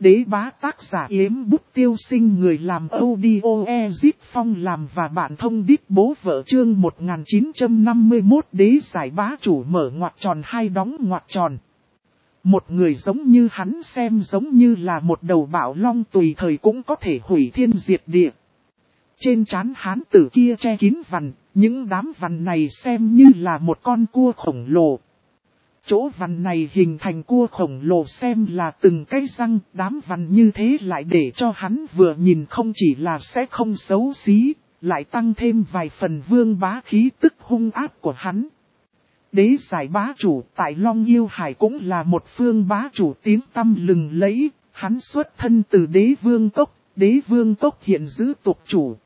Đế bá tác giả Yếm Bút Tiêu Sinh, người làm audio Ezip Phong làm và bạn thông đít bố vợ, chương 1951. Đế giải bá chủ mở ngoặc tròn hai đóng ngoặc tròn. Một người giống như hắn xem giống như là một đầu bạo long tùy thời cũng có thể hủy thiên diệt địa. Trên trán hán tử kia che kín vằn, những đám vằn này xem như là một con cua khổng lồ. Chỗ vằn này hình thành cua khổng lồ xem là từng cái răng, đám vằn như thế lại để cho hắn vừa nhìn không chỉ là sẽ không xấu xí, lại tăng thêm vài phần vương bá khí tức hung ác của hắn. Đế giải bá chủ tại Long Yêu Hải cũng là một phương bá chủ tiếng tăm lừng lẫy, hắn xuất thân từ đế vương cốc hiện giữ tộc chủ.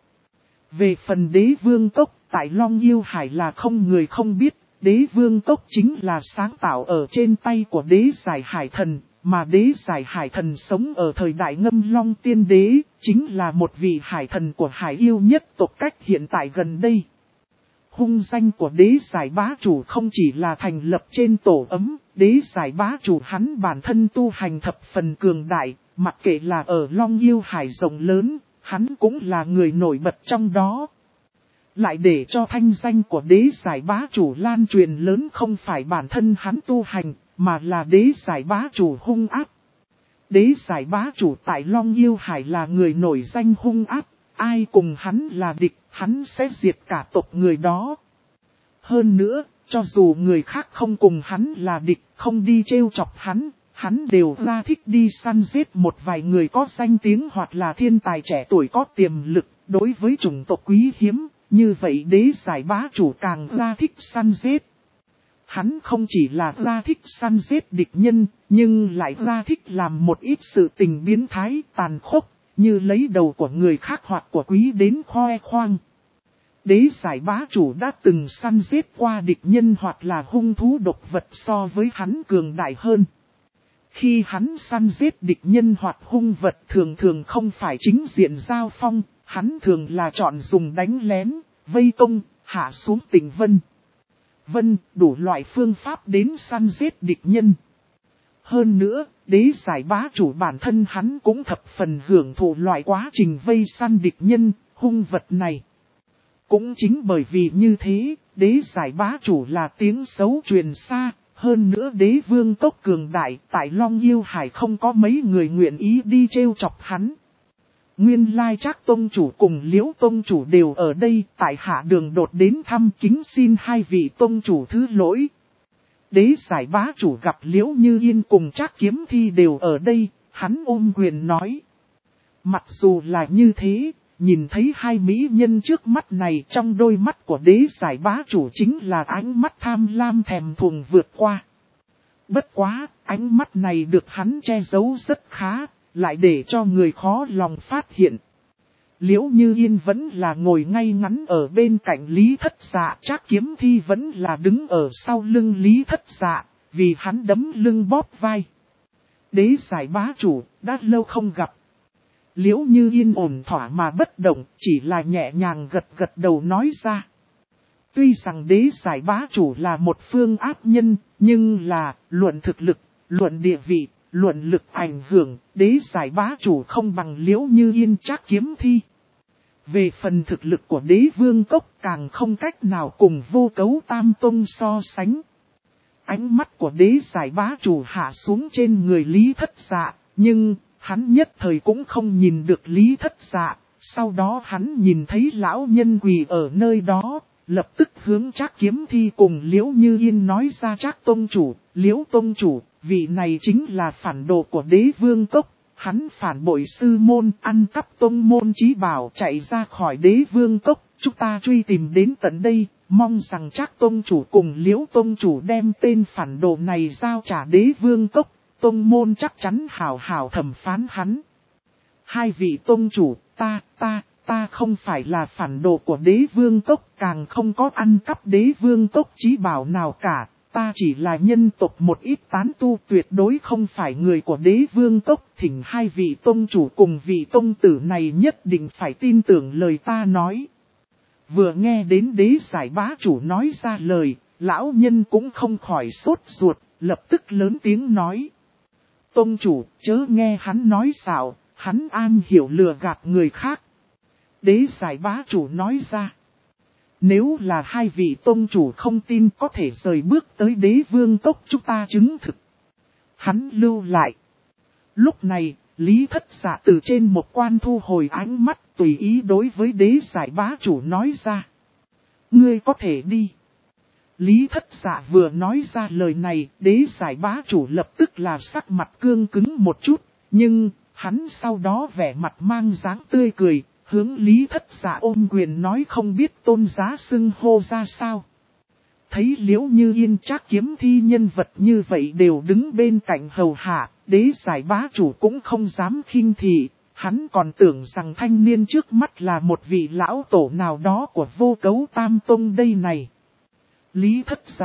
Về phần đế vương cốc tại Long Yêu Hải là không người không biết. Đế vương cốc chính là sáng tạo ở trên tay của đế giải hải thần, mà đế giải hải thần sống ở thời đại Ngâm Long tiên đế, chính là một vị hải thần của hải yêu nhất tộc cách hiện tại gần đây. Hung danh của đế giải bá chủ không chỉ là thành lập trên tổ ấm, đế giải bá chủ hắn bản thân tu hành thập phần cường đại, mặc kệ là ở Long Yêu Hải rộng lớn, hắn cũng là người nổi bật trong đó. Lại để cho thanh danh của đế giải bá chủ lan truyền lớn không phải bản thân hắn tu hành, mà là đế giải bá chủ hung ác. Đế giải bá chủ tại Long Yêu Hải là người nổi danh hung ác, ai cùng hắn là địch, hắn sẽ diệt cả tộc người đó. Hơn nữa, cho dù người khác không cùng hắn là địch, không đi trêu chọc hắn đều ra thích đi săn giết một vài người có danh tiếng hoặc là thiên tài trẻ tuổi có tiềm lực đối với chủng tộc quý hiếm. Như vậy đế giải bá chủ càng ra thích săn giết. Hắn không chỉ là ra thích săn giết địch nhân, nhưng lại ra thích làm một ít sự tình biến thái tàn khốc, như lấy đầu của người khác hoặc của quý đến khoe khoang. Đế giải bá chủ đã từng săn giết qua địch nhân hoặc là hung thú độc vật so với hắn cường đại hơn. Khi hắn săn giết địch nhân hoặc hung vật thường thường không phải chính diện giao phong. Hắn thường là chọn dùng đánh lén, vây công, hạ xuống tỉnh Vân, đủ loại phương pháp đến săn giết địch nhân. Hơn nữa, đế giải bá chủ bản thân hắn cũng thập phần hưởng thụ loại quá trình vây săn địch nhân, hung vật này. Cũng chính bởi vì như thế, đế giải bá chủ là tiếng xấu truyền xa, hơn nữa đế vương cốc cường đại tại Long Yêu Hải không có mấy người nguyện ý đi trêu chọc hắn. Nguyên lai Trác tông chủ cùng Liễu tông chủ đều ở đây, tại hạ đường đột đến thăm kính xin hai vị tông chủ thứ lỗi. Đế giải bá chủ gặp Liễu Như Yên cùng Trác Kiếm Thi đều ở đây, hắn ôm quyền nói. Mặc dù là như thế, nhìn thấy hai mỹ nhân trước mắt này trong đôi mắt của đế giải bá chủ chính là ánh mắt tham lam thèm thuồng vượt qua. Bất quá, ánh mắt này được hắn che giấu rất khá. Lại để cho người khó lòng phát hiện. Liễu Như Yên vẫn là ngồi ngay ngắn ở bên cạnh Lý Thất Dạ. Trác Kiếm Thi vẫn là đứng ở sau lưng Lý Thất Dạ. Vì hắn đấm lưng bóp vai. Đế giải bá chủ, đã lâu không gặp. Liễu Như Yên ổn thỏa mà bất động, chỉ là nhẹ nhàng gật gật đầu nói ra. Tuy rằng đế giải bá chủ là một phương ác nhân, nhưng là luận thực lực, luận địa vị. Luận lực ảnh hưởng, đế giải bá chủ không bằng Liễu Như Yên Trác Kiếm Thi. Về phần thực lực của đế vương cốc càng không cách nào cùng Vô Cấu Tam Tông so sánh. Ánh mắt của đế giải bá chủ hạ xuống trên người Lý Thất Dạ, nhưng hắn nhất thời cũng không nhìn được Lý Thất Dạ. Sau đó hắn nhìn thấy lão nhân quỳ ở nơi đó, lập tức hướng Trác Kiếm Thi cùng Liễu Như Yên nói ra Trác tông chủ, Liễu tông chủ. Vị này chính là phản đồ của đế vương cốc, hắn phản bội sư môn, ăn cắp tông môn chí bảo chạy ra khỏi đế vương cốc, chúng ta truy tìm đến tận đây, mong rằng Trác tông chủ cùng Liễu tông chủ đem tên phản đồ này giao trả đế vương cốc, tông môn chắc chắn hảo hảo thẩm phán hắn. Hai vị tông chủ, ta không phải là phản đồ của đế vương cốc, càng không có ăn cắp đế vương cốc chí bảo nào cả. Ta chỉ là nhân tộc một ít tán tu, tuyệt đối không phải người của đế vương cốc. Thỉnh hai vị tông chủ cùng vị tông tử này nhất định phải tin tưởng lời ta nói. Vừa nghe đến đế giải bá chủ nói ra lời, lão nhân cũng không khỏi sốt ruột, lập tức lớn tiếng nói. tông chủ, chớ nghe hắn nói xạo, hắn am hiểu lừa gạt người khác. Đế giải bá chủ nói ra. Nếu là hai vị tông chủ không tin có thể rời bước tới đế vương cốc chúng ta chứng thực. Hắn lưu lại. Lúc này, Lý Thất Dạ từ trên một quan thu hồi ánh mắt tùy ý đối với đế giải bá chủ nói ra. Ngươi có thể đi. Lý Thất Dạ vừa nói ra lời này, đế giải bá chủ lập tức là sắc mặt cương cứng một chút, nhưng hắn sau đó vẻ mặt mang dáng tươi cười, hướng Lý Thất Dạ ôm quyền nói không biết tôn giá xưng hô ra sao. Thấy Liễu Như Yên Trác Kiếm Thi nhân vật như vậy đều đứng bên cạnh hầu hạ, đế giải bá chủ cũng không dám khinh thị, hắn còn tưởng rằng thanh niên trước mắt là một vị lão tổ nào đó của Vô Cấu Tam Tông đây này. Lý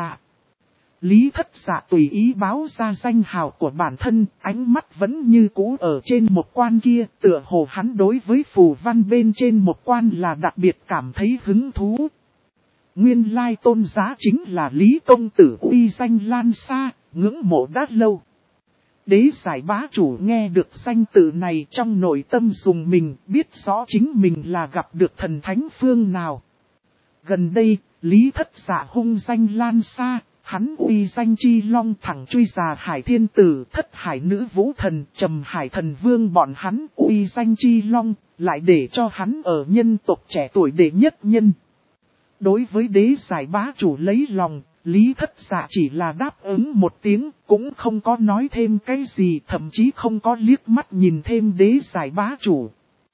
Thất Dạ tùy ý báo ra danh hào của bản thân, ánh mắt vẫn như cũ ở trên một quan kia, tựa hồ hắn đối với phù văn bên trên một quan là đặc biệt cảm thấy hứng thú. Nguyên lai tôn giá chính là Lý công tử uy danh lan xa, ngưỡng mộ đã lâu. Đế giải bá chủ nghe được danh tự này trong nội tâm dùng mình, biết rõ chính mình là gặp được thần thánh phương nào. Gần đây, Lý Thất Dạ hung danh lan xa, hắn uy danh chi long thẳng truy già hải thiên tử, thất hải nữ vũ thần, trầm hải thần vương bọn hắn uy danh chi long, lại để cho hắn ở nhân tộc trẻ tuổi đệ nhất nhân. Đối với đế giải bá chủ lấy lòng, Lý Thất Dạ chỉ là đáp ứng một tiếng, cũng không có nói thêm cái gì, thậm chí không có liếc mắt nhìn thêm đế giải bá chủ.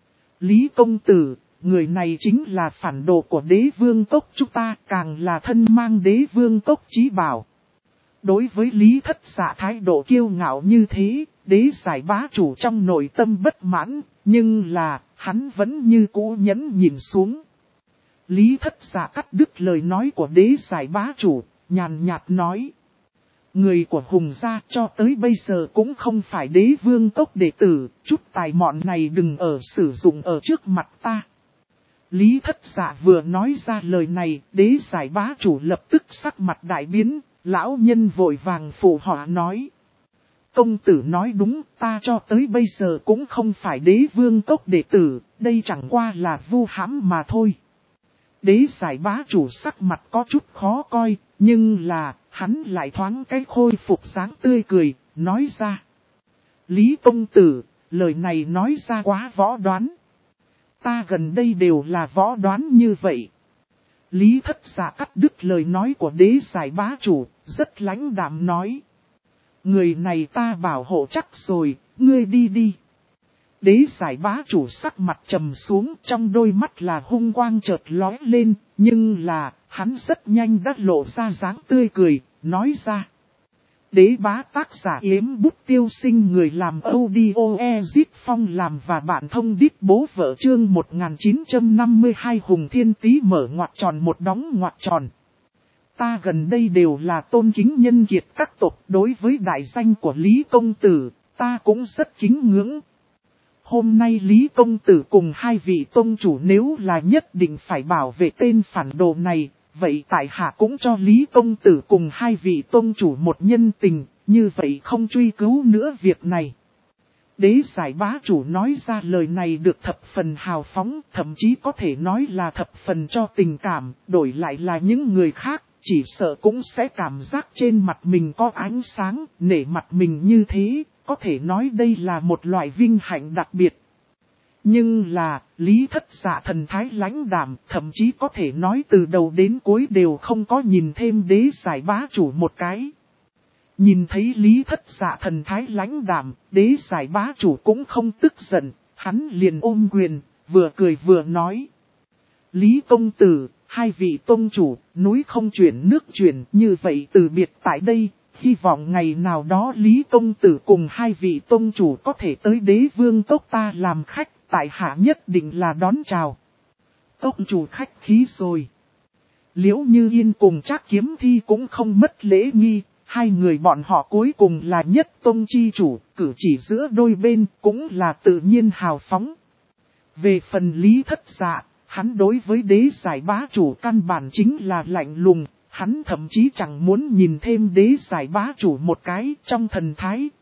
Lý công tử, người này chính là phản đồ của đế vương cốc chúng ta, càng là thân mang đế vương cốc chí bảo. Đối với Lý Thất Dạ thái độ kiêu ngạo như thế, đế giải bá chủ trong nội tâm bất mãn, nhưng là, hắn vẫn như cũ nhẫn nhìn xuống. Lý Thất Dạ cắt đứt lời nói của đế giải bá chủ, nhàn nhạt nói. Người của Hùng gia cho tới bây giờ cũng không phải đế vương cốc đệ tử, chút tài mọn này đừng ở sử dụng ở trước mặt ta. Lý Thất Dạ vừa nói ra lời này, đế giải bá chủ lập tức sắc mặt đại biến, lão nhân vội vàng phụ họa nói. Công tử nói đúng, ta cho tới bây giờ cũng không phải đế vương cốc đệ tử, đây chẳng qua là vu hãm mà thôi. Đế giải bá chủ sắc mặt có chút khó coi, nhưng là, hắn lại thoáng cái khôi phục dáng tươi cười, nói ra. Lý công tử, lời này nói ra quá võ đoán. Ta gần đây đều là võ đoán như vậy. Lý Thất Dạ cắt đứt lời nói của đế giải bá chủ, rất lãnh đạm nói. Người này ta bảo hộ chắc rồi, ngươi đi đi. Đế giải bá chủ sắc mặt trầm xuống, trong đôi mắt là hung quang chợt lóe lên, nhưng là, hắn rất nhanh đã lộ ra dáng tươi cười, nói ra. Đế bá tác giả Yếm Bút Tiêu Sinh người làm audio Ezit Phong làm và bạn thông đít bố vợ chương 1952 Hùng Thiên Tý mở ngoặc tròn một đóng ngoặc tròn. Ta gần đây đều là tôn kính nhân kiệt các tộc, đối với đại danh của Lý công tử, ta cũng rất kính ngưỡng. Hôm nay Lý công tử cùng hai vị tông chủ nếu là nhất định phải bảo vệ tên phản đồ này, vậy tại hạ cũng cho Lý công tử cùng hai vị tông chủ một nhân tình, như vậy không truy cứu nữa việc này. Đế giải bá chủ nói ra lời này được thập phần hào phóng, thậm chí có thể nói là thập phần cho tình cảm, đổi lại là những người khác, chỉ sợ cũng sẽ cảm giác trên mặt mình có ánh sáng, nể mặt mình như thế, có thể nói đây là một loại vinh hạnh đặc biệt. Nhưng là, Lý Thất Dạ thần thái lãnh đạm, thậm chí có thể nói từ đầu đến cuối đều không có nhìn thêm đế giải bá chủ một cái. Nhìn thấy Lý Thất Dạ thần thái lãnh đạm, đế giải bá chủ cũng không tức giận, hắn liền ôm quyền, vừa cười vừa nói. Lý công tử, hai vị tông chủ, núi không chuyển nước chuyển, như vậy từ biệt tại đây, hy vọng ngày nào đó Lý công tử cùng hai vị tông chủ có thể tới đế vương cốc ta làm khách, tại hạ nhất định là đón chào. Tông chủ khách khí rồi. Liễu Như Yên cùng Trác Kiếm Thi cũng không mất lễ nghi, hai người bọn họ cuối cùng là nhất tông chi chủ, cử chỉ giữa đôi bên cũng là tự nhiên hào phóng. Về phần Lý Thất Dạ, hắn đối với đế giải bá chủ căn bản chính là lạnh lùng, hắn thậm chí chẳng muốn nhìn thêm đế giải bá chủ một cái, trong thần thái,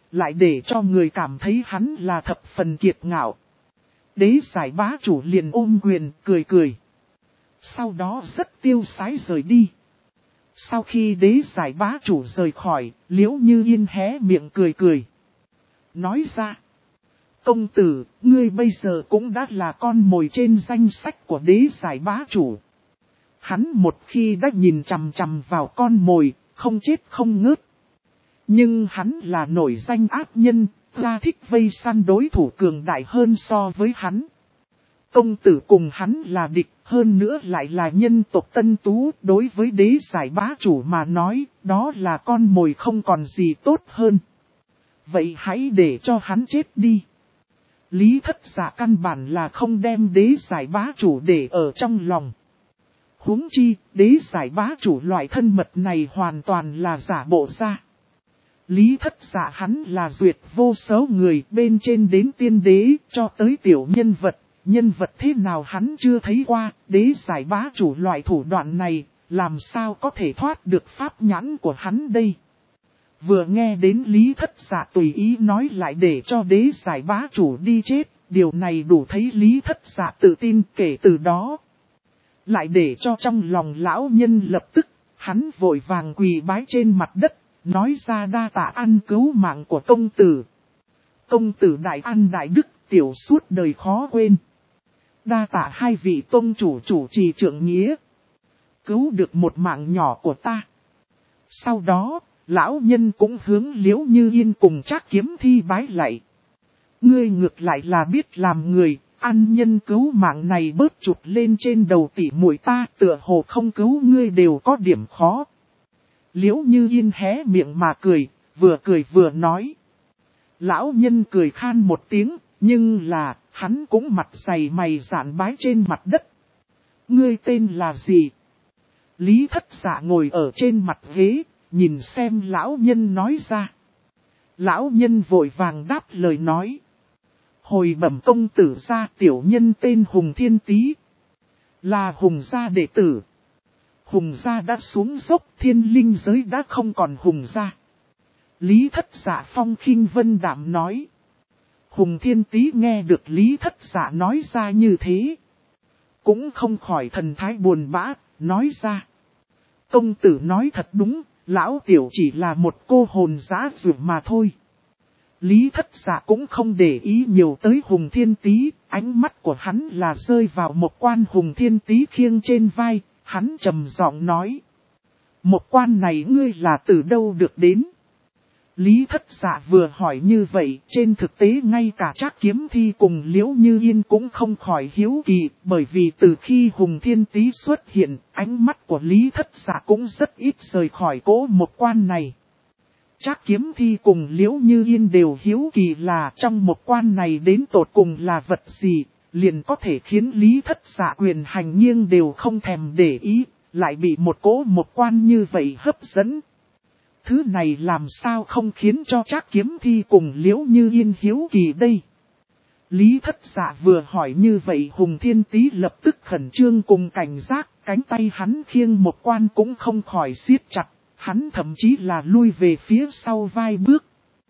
lại để cho người cảm thấy hắn là thập phần kiệt ngạo. Đế giải bá chủ liền ôm quyền, cười cười. Sau đó rất tiêu sái rời đi. Sau khi đế giải bá chủ rời khỏi, Liễu Như Yên hé miệng cười cười. Nói ra, công tử, ngươi bây giờ cũng đã là con mồi trên danh sách của đế giải bá chủ. Hắn một khi đã nhìn chằm chằm vào con mồi, không chết không ngớt. Nhưng hắn là nổi danh ác nhân, ra thích vây săn đối thủ cường đại hơn so với hắn. Công tử cùng hắn là địch, hơn nữa lại là nhân tộc Tân Tú, đối với đế giải bá chủ mà nói, đó là con mồi không còn gì tốt hơn. Vậy hãy để cho hắn chết đi. Lý Thất Dạ căn bản là không đem đế giải bá chủ để ở trong lòng. Huống chi, đế giải bá chủ loại thân mật này hoàn toàn là giả bộ ra. Lý Thất Dạ hắn là duyệt vô số người, bên trên đến tiên đế, cho tới tiểu nhân vật thế nào hắn chưa thấy qua, đế giải bá chủ loại thủ đoạn này, làm sao có thể thoát được pháp nhãn của hắn đây. Vừa nghe đến Lý Thất Dạ tùy ý nói lại để cho đế giải bá chủ đi chết, điều này đủ thấy Lý Thất Dạ tự tin. Kể từ đó, lại để cho trong lòng lão nhân lập tức, hắn vội vàng quỳ bái trên mặt đất, nói ra đa tạ ăn cứu mạng của công tử. Công tử đại an đại đức, tiểu suốt đời khó quên. Đa tạ hai vị tông chủ chủ trì trượng nghĩa, cứu được một mạng nhỏ của ta. Sau đó, lão nhân cũng hướng Liễu Như Yên cùng Trác Kiếm Thi bái lạy. Ngươi ngược lại là biết làm người, ăn nhân cứu mạng này bớt chụp lên trên đầu tỉ muội ta, tựa hồ không cứu ngươi đều có điểm khó. Liễu Như Yên hé miệng mà cười vừa nói. Lão nhân cười khan một tiếng, nhưng là, hắn cũng mặt dày mày dạn bái trên mặt đất. Ngươi tên là gì? Lý Thất Dạ ngồi ở trên mặt ghế, nhìn xem lão nhân nói ra. Lão nhân vội vàng đáp lời nói. Hồi bẩm công tử gia, tiểu nhân tên Hùng Thiên Tý, là Hùng gia đệ tử. Hùng gia đã xuống dốc, thiên linh giới đã không còn Hùng gia. Lý Thất Dạ phong khinh vân đạm nói. Hùng Thiên Tý nghe được Lý Thất Dạ nói ra như thế, cũng không khỏi thần thái buồn bã, nói ra. Công tử nói thật đúng, lão tiểu chỉ là một cô hồn dã dược mà thôi. Lý Thất Dạ cũng không để ý nhiều tới Hùng Thiên Tý, ánh mắt của hắn là rơi vào một quan Hùng Thiên Tý khiêng trên vai, hắn trầm giọng nói. Một quan này ngươi là từ đâu được đến? Lý Thất Dạ vừa hỏi như vậy, trên thực tế ngay cả Trác Kiếm Thi cùng Liễu Như Yên cũng không khỏi hiếu kỳ, bởi vì từ khi Hùng Thiên Tý xuất hiện, ánh mắt của Lý Thất Dạ cũng rất ít rời khỏi cỗ một quan này. Trác Kiếm Thi cùng Liễu Như Yên đều hiếu kỳ là trong một quan này đến tột cùng là vật gì, liền có thể khiến Lý Thất Dạ quyền hành nghiêng đều không thèm để ý, lại bị một cỗ một quan như vậy hấp dẫn. Thứ này làm sao không khiến cho Trác Kiếm Thi cùng Liễu Như Yên hiếu kỳ đây. Lý Thất Dạ vừa hỏi như vậy, Hùng Thiên Tý lập tức khẩn trương cùng cảnh giác, cánh tay hắn khiêng một quan cũng không khỏi siết chặt, hắn thậm chí là lui về phía sau vài bước.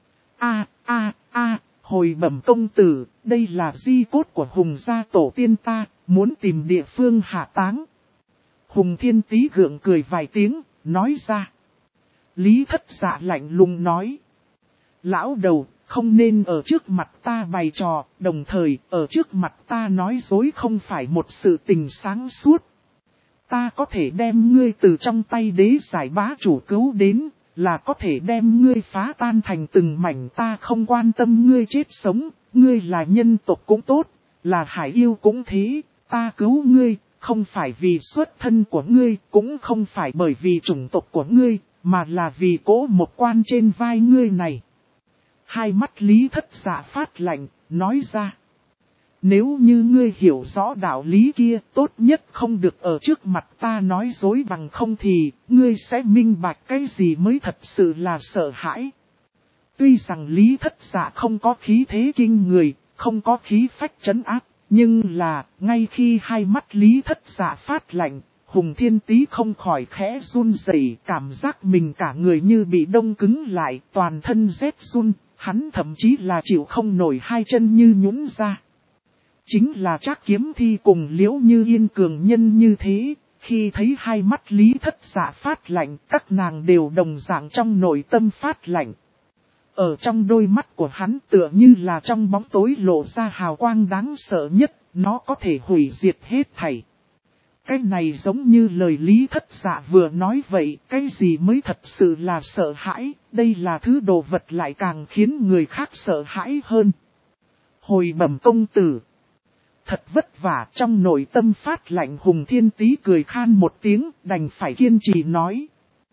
Hồi bẩm công tử, đây là di cốt của Hùng gia tổ tiên ta, muốn tìm địa phương hạ táng. Hùng Thiên Tý gượng cười vài tiếng, nói ra. Lý Thất Dạ lạnh lùng nói. Lão đầu, không nên ở trước mặt ta bày trò, đồng thời ở trước mặt ta nói dối không phải một sự tình sáng suốt. Ta có thể đem ngươi từ trong tay đế giải bá chủ cứu đến, là có thể đem ngươi phá tan thành từng mảnh, ta không quan tâm ngươi chết sống, ngươi là nhân tộc cũng tốt, là hải yêu cũng thế, ta cứu ngươi, không phải vì xuất thân của ngươi, cũng không phải bởi vì chủng tộc của ngươi, mà là vì cỗ một quan trên vai ngươi này. Hai mắt Lý Thất Dạ phát lạnh, nói ra. Nếu như ngươi hiểu rõ đạo lý kia, tốt nhất không được ở trước mặt ta nói dối, bằng không thì, ngươi sẽ minh bạch cái gì mới thật sự là sợ hãi. Tuy rằng Lý Thất Dạ không có khí thế kinh người, không có khí phách trấn áp, nhưng là, ngay khi hai mắt Lý Thất Dạ phát lạnh, Hùng Thiên Tý không khỏi khẽ run rẩy, cảm giác mình cả người như bị đông cứng lại, toàn thân rét run, hắn thậm chí là chịu không nổi hai chân như nhũn ra. Chính là Trác Kiếm Thi cùng Liễu Như Yên cường nhân như thế, khi thấy hai mắt Lý Thất Dạ phát lạnh, các nàng đều đồng dạng trong nội tâm phát lạnh. Ở trong đôi mắt của hắn tựa như là trong bóng tối lộ ra hào quang đáng sợ nhất, nó có thể hủy diệt hết thảy. Cái này giống như lời Lý Thất Dạ vừa nói vậy, cái gì mới thật sự là sợ hãi, đây là thứ đồ vật lại càng khiến người khác sợ hãi hơn. Hồi bẩm công tử. Thật vất vả, trong nội tâm phát lạnh Hùng Thiên Tý cười khan một tiếng, đành phải kiên trì nói.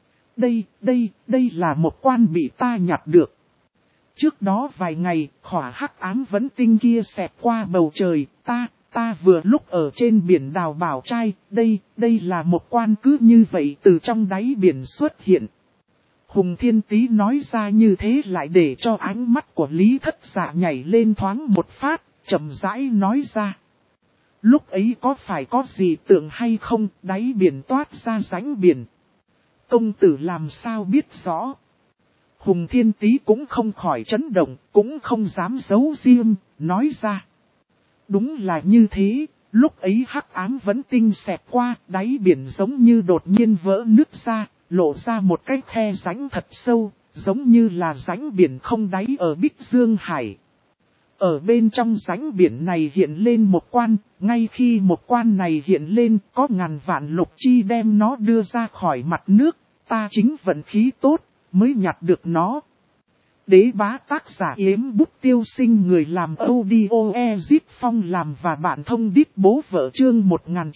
Đây là một quan bị ta nhặt được. Trước đó vài ngày, hỏa hắc ám vẫn tinh kia xẹt qua bầu trời, ta vừa lúc ở trên biển đào Bảo Trai, đây là một quan cứ như vậy từ trong đáy biển xuất hiện. Hùng Thiên Tý nói ra như thế lại để cho ánh mắt của Lý Thất Dạ nhảy lên thoáng một phát, chậm rãi nói ra. Lúc ấy có phải có gì tưởng hay không, đáy biển toát ra rãnh biển. Công tử làm sao biết rõ. Hùng Thiên Tý cũng không khỏi chấn động, cũng không dám giấu riêng, nói ra. Đúng là như thế, lúc ấy hắc ám vẫn tinh xẹt qua, đáy biển giống như đột nhiên vỡ nứt ra, lộ ra một cái khe rãnh thật sâu, giống như là rãnh biển không đáy ở Bích Dương Hải. Ở bên trong rãnh biển này hiện lên một quan, ngay khi một quan này hiện lên có ngàn vạn lục chi đem nó đưa ra khỏi mặt nước, ta chính vận khí tốt, mới nhặt được nó. Đế bá tác giả Yếm Bút Tiêu Sinh người làm audio Ezip Phong làm và bạn thông đít bố vợ chương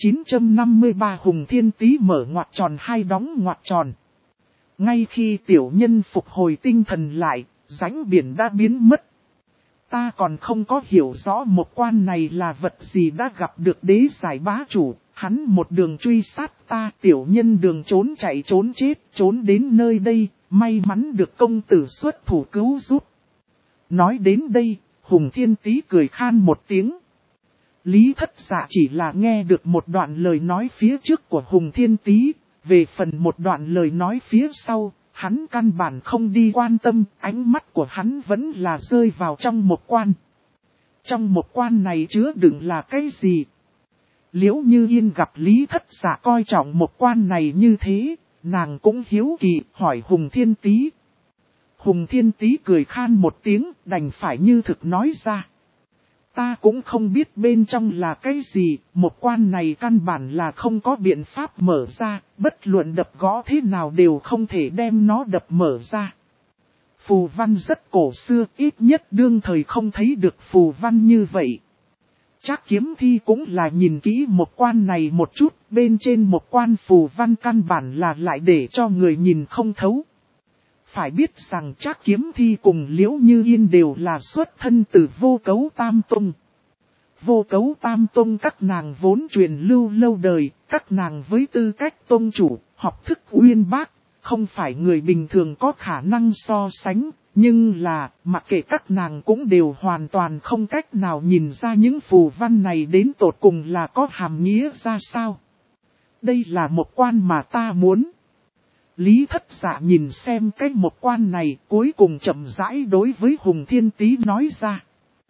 1953 Hùng Thiên Tý mở ngoặc tròn hai đóng ngoặc tròn. Ngay khi tiểu nhân phục hồi tinh thần lại, rãnh biển đã biến mất. Ta còn không có hiểu rõ một quan này là vật gì đã gặp được đế giải bá chủ, hắn một đường truy sát ta tiểu nhân đường trốn chạy trốn chết, trốn đến nơi đây, may mắn được công tử xuất thủ cứu giúp. Nói đến đây, Hùng Thiên Tý cười khan một tiếng. Lý Thất Dạ chỉ là nghe được một đoạn lời nói phía trước của Hùng Thiên Tý, về phần một đoạn lời nói phía sau. Hắn căn bản không đi quan tâm, ánh mắt của hắn vẫn là rơi vào trong một quan. Trong một quan này chứa đựng là cái gì? Liễu Như Yên gặp Lý Thất Dạ coi trọng một quan này như thế, nàng cũng hiếu kỳ hỏi Hùng Thiên Tý. Hùng Thiên Tý cười khan một tiếng, đành phải như thực nói ra. Ta cũng không biết bên trong là cái gì, một quan này căn bản là không có biện pháp mở ra, bất luận đập gõ thế nào đều không thể đem nó đập mở ra. Phù văn rất cổ xưa, ít nhất đương thời không thấy được phù văn như vậy. Trác Kiếm Thi cũng là nhìn kỹ một quan này một chút, bên trên một quan phù văn căn bản là lại để cho người nhìn không thấu. Phải biết rằng Trác Kiếm Thi cùng Liễu Như Yên đều là xuất thân từ Vô Cấu Tam Tông. Vô Cấu Tam Tông các nàng vốn truyền lưu lâu đời, các nàng với tư cách tông chủ, học thức uyên bác, không phải người bình thường có khả năng so sánh, nhưng là, mặc kệ các nàng cũng đều hoàn toàn không cách nào nhìn ra những phù văn này đến tột cùng là có hàm nghĩa ra sao. Đây là một quan mà ta muốn. Lý Thất Dạ nhìn xem cái một quan này cuối cùng chậm rãi đối với Hùng Thiên Tý nói ra.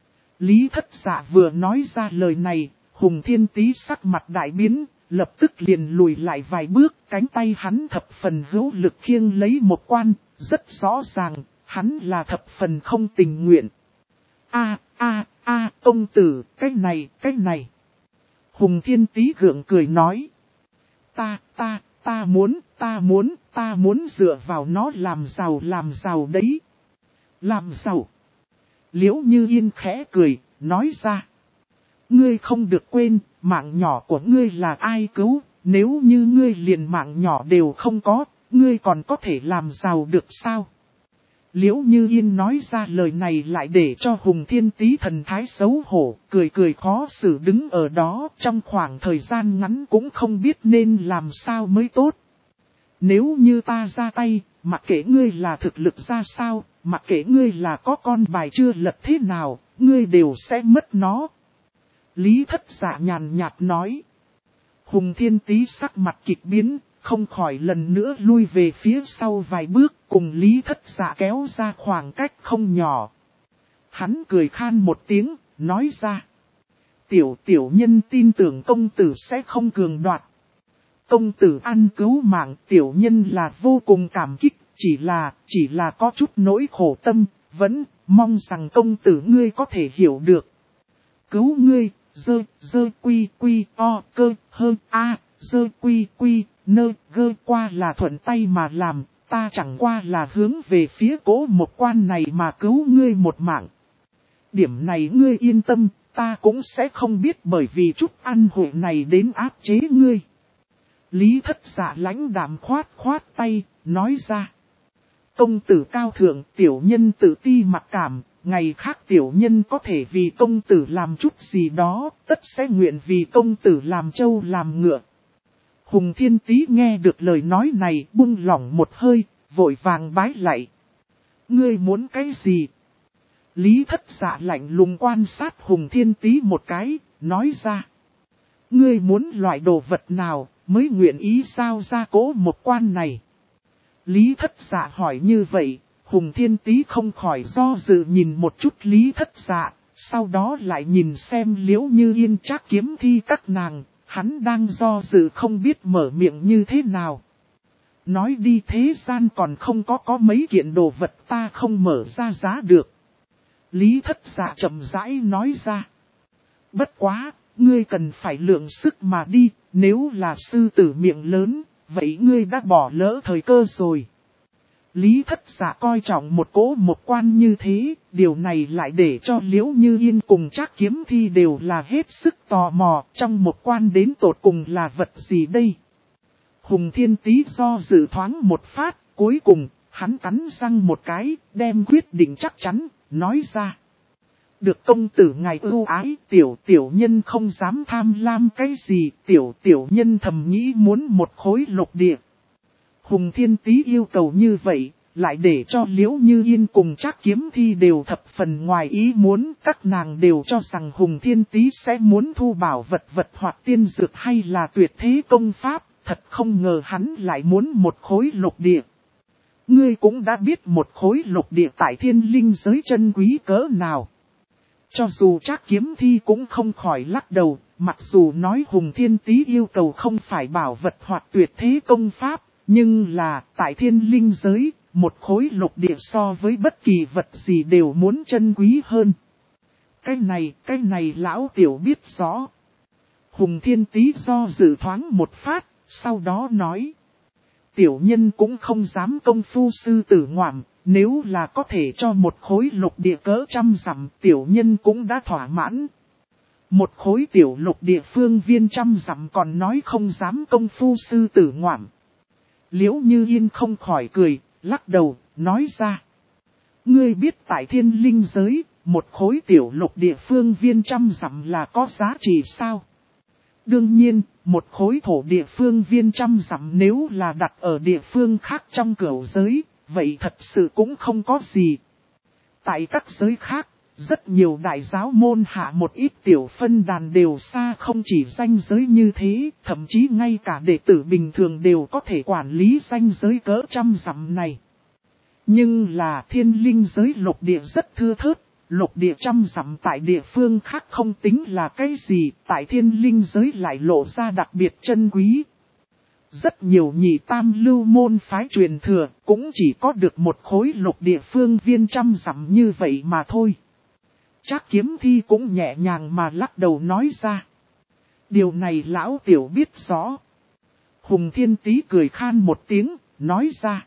Lý Thất Dạ vừa nói ra lời này, Hùng Thiên Tý sắc mặt đại biến, lập tức liền lùi lại vài bước, cánh tay hắn thập phần hữu lực khiêng lấy một quan, rất rõ ràng, hắn là thập phần không tình nguyện. Công tử, cái này. Hùng Thiên Tý gượng cười nói. Ta muốn dựa vào nó làm giàu đấy. Làm giàu. Liễu Như Yên khẽ cười, nói ra. Ngươi không được quên, mạng nhỏ của ngươi là ai cứu, nếu như ngươi liền mạng nhỏ đều không có, ngươi còn có thể làm giàu được sao? Liễu Như Yên nói ra lời này lại để cho Hùng Thiên Tý thần thái xấu hổ, cười khó xử đứng ở đó trong khoảng thời gian ngắn cũng không biết nên làm sao mới tốt. Nếu như ta ra tay, mặc kệ ngươi là thực lực ra sao, mặc kệ ngươi là có con bài chưa lật thế nào, ngươi đều sẽ mất nó. Lý Thất Dạ nhàn nhạt nói. Hùng Thiên Tý sắc mặt kịch biến, không khỏi lần nữa lui về phía sau vài bước cùng Lý Thất Dạ kéo ra khoảng cách không nhỏ. Hắn cười khan một tiếng, nói ra. Tiểu nhân tin tưởng công tử sẽ không cường đoạt. Công tử ăn cứu mạng tiểu nhân là vô cùng cảm kích, chỉ là có chút nỗi khổ tâm, vẫn mong rằng công tử ngươi có thể hiểu được. Cứu ngươi, dơ quy o cơ hơn a, dơ quy nơ gơ qua là thuận tay mà làm, ta chẳng qua là hướng về phía Cố Một Quan này mà cứu ngươi một mạng. Điểm này ngươi yên tâm, ta cũng sẽ không biết bởi vì chút ăn hội này đến áp chế ngươi. Lý Thất Dạ lãnh đạm khoát tay, nói ra. Công tử cao thượng, tiểu nhân tự ti mặc cảm, ngày khác tiểu nhân có thể vì công tử làm chút gì đó, tất sẽ nguyện vì công tử làm trâu làm ngựa. Hùng Thiên Tý nghe được lời nói này buông lỏng một hơi, vội vàng bái lạy. Ngươi muốn cái gì? Lý Thất Dạ lạnh lùng quan sát Hùng Thiên Tý một cái, nói ra. Ngươi muốn loại đồ vật nào mới nguyện ý sao ra Cố Một Quan này? Lý Thất Dạ hỏi như vậy, Hùng Thiên Tý không khỏi do dự nhìn một chút Lý Thất Dạ, sau đó lại nhìn xem Liễu Như Yên Trác Kiếm Thi các nàng, hắn đang do dự không biết mở miệng như thế nào. Nói đi thế gian còn không có mấy kiện đồ vật ta không mở ra giá được. Lý Thất Dạ chậm rãi nói ra. Bất quá, ngươi cần phải lượng sức mà đi, nếu là sư tử miệng lớn, vậy ngươi đã bỏ lỡ thời cơ rồi. Lý Thất Dạ coi trọng một Cố Một Quan như thế, điều này lại để cho Liễu Như Yên cùng Trác Kiếm Thi đều là hết sức tò mò, trong một quan đến tột cùng là vật gì đây. Hùng Thiên Tý do dự thoáng một phát, cuối cùng, hắn cắn răng một cái, đem quyết định chắc chắn, nói ra. Được công tử ngài ưu ái, tiểu nhân không dám tham lam cái gì, tiểu nhân thầm nghĩ muốn một khối lục địa. Hùng Thiên Tý yêu cầu như vậy, lại để cho Liễu Như Yên cùng Trác Kiếm Thi đều thập phần ngoài ý muốn, các nàng đều cho rằng Hùng Thiên Tý sẽ muốn thu bảo vật hoặc tiên dược hay là tuyệt thế công pháp, thật không ngờ hắn lại muốn một khối lục địa. Ngươi cũng đã biết một khối lục địa tại thiên linh giới chân quý cỡ nào. Cho dù Trác Kiếm Thi cũng không khỏi lắc đầu, mặc dù nói Hùng Thiên Tý yêu cầu không phải bảo vật hoặc tuyệt thế công pháp, nhưng là tại thiên linh giới, một khối lục địa so với bất kỳ vật gì đều muốn chân quý hơn. Cái này lão tiểu biết rõ. Hùng Thiên Tý do dự thoáng một phát, sau đó nói. Tiểu nhân cũng không dám công phu sư tử ngoạm, nếu là có thể cho một khối lục địa cỡ 100 dặm tiểu nhân cũng đã thỏa mãn. Một khối tiểu lục địa phương viên 100 dặm còn nói không dám công phu sư tử ngoạm. Liễu Như Yên không khỏi cười, lắc đầu, nói ra. Ngươi biết tại thiên linh giới, một khối tiểu lục địa phương viên 100 dặm là có giá trị sao? Đương nhiên, một khối thổ địa phương viên 100 dặm nếu là đặt ở địa phương khác trong cửu giới, vậy thật sự cũng không có gì. Tại các giới khác, rất nhiều đại giáo môn hạ một ít tiểu phân đàn đều xa không chỉ ranh giới như thế, thậm chí ngay cả đệ tử bình thường đều có thể quản lý ranh giới cỡ 100 dặm này. Nhưng là thiên linh giới lục địa rất thưa thớt, lục địa 100 dặm tại địa phương khác không tính là cái gì, tại thiên linh giới lại lộ ra đặc biệt chân quý. Rất nhiều nhị tam lưu môn phái truyền thừa cũng chỉ có được một khối lục địa phương viên 100 dặm như vậy mà thôi. Trác Kiếm Thi cũng nhẹ nhàng mà lắc đầu nói ra. Điều này lão tiểu biết rõ. Hùng Thiên Tý cười khan một tiếng, nói ra.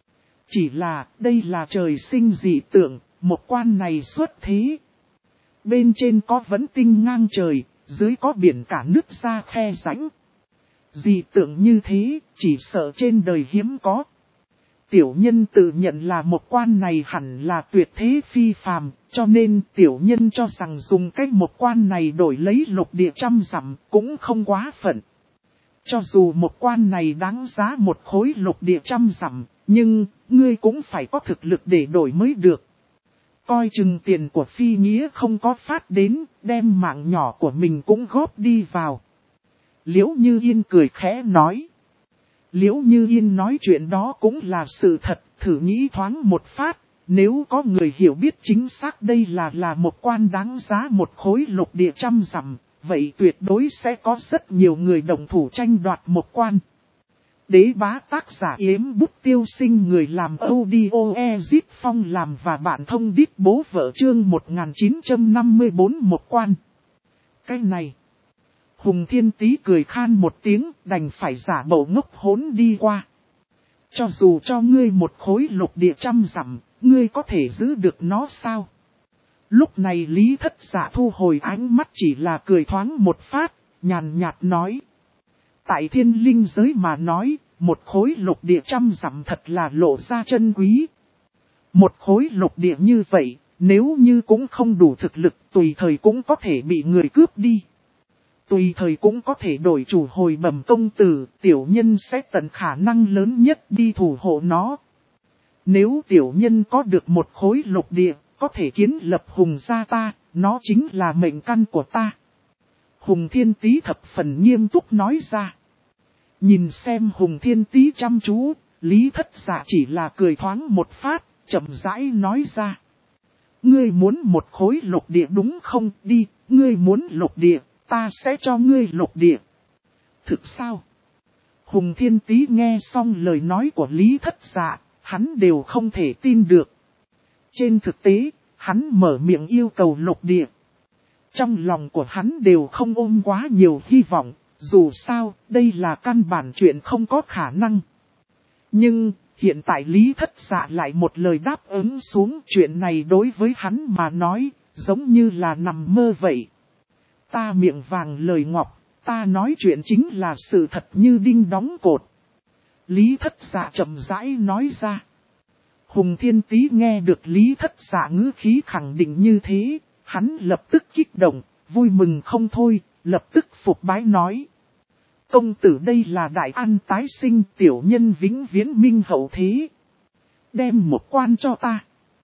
Chỉ là đây là trời sinh dị tượng, một quan này xuất thế. Bên trên có vấn tinh ngang trời, dưới có biển cả nước ra khe rãnh. Dị tượng như thế, chỉ sợ trên đời hiếm có. Tiểu nhân tự nhận là một quan này hẳn là tuyệt thế phi phàm, cho nên tiểu nhân cho rằng dùng cách một quan này đổi lấy lục địa 100 dặm cũng không quá phận. Cho dù một quan này đáng giá một khối lục địa 100 dặm, nhưng ngươi cũng phải có thực lực để đổi mới được. Coi chừng tiền của phi nghĩa không có phát đến, đem mạng nhỏ của mình cũng góp đi vào. Liễu Như Yên cười khẽ nói. Liễu Như Yên nói chuyện đó cũng là sự thật, thử nghĩ thoáng một phát, Nếu có người hiểu biết chính xác đây là một quan đáng giá một khối lục địa 100 dặm, vậy tuyệt đối sẽ có rất nhiều người đồng thủ tranh đoạt một quan. Đế bá tác giả Yếm Bút Tiêu Sinh, người làm audio Ezit Phong làm và bạn thông đít bố vợ, chương 1954 một quan. Cái này. Hùng Thiên Tý cười khan một tiếng, đành phải giả bộ ngốc hỗn đi qua. Cho dù cho ngươi một khối lục địa 100 dặm, ngươi có thể giữ được nó sao? Lúc này Lý Thất Dạ thu hồi ánh mắt, chỉ là cười thoáng một phát, nhàn nhạt nói. Tại thiên linh giới mà nói, một khối lục địa 100 dặm thật là lộ ra chân quý. Một khối lục địa như vậy, nếu như cũng không đủ thực lực, tùy thời cũng có thể bị người cướp đi. Tùy thời cũng có thể đổi chủ hồi bẩm công tử, tiểu nhân sẽ tận khả năng lớn nhất đi thủ hộ nó. Nếu tiểu nhân có được một khối lục địa, có thể kiến lập Hùng gia ta, nó chính là mệnh căn của ta. Hùng Thiên Tý thập phần nghiêm túc nói ra. Nhìn xem Hùng Thiên Tý chăm chú, Lý Thất Dạ chỉ là cười thoáng một phát, chậm rãi nói ra. Ngươi muốn một khối lục địa đúng không? Đi, ngươi muốn lục địa, ta sẽ cho ngươi lục địa. Thực sao? Hùng Thiên Tý nghe xong lời nói của Lý Thất Dạ, hắn đều không thể tin được. Trên thực tế, hắn mở miệng yêu cầu lục địa. Trong lòng của hắn đều không ôm quá nhiều hy vọng, dù sao, đây là căn bản chuyện không có khả năng. Nhưng, hiện tại Lý Thất Dạ lại một lời đáp ứng xuống, chuyện này đối với hắn mà nói, giống như là nằm mơ vậy. Ta miệng vàng lời ngọc, ta nói chuyện chính là sự thật như đinh đóng cột. Lý Thất Dạ chậm rãi nói ra. Hùng Thiên Tý nghe được Lý Thất Dạ ngữ khí khẳng định như thế, hắn lập tức kích động, vui mừng không thôi, lập tức phục bái nói. Công tử đây là đại an tái sinh, tiểu nhân vĩnh viễn minh hậu thế. Đem một quan cho ta.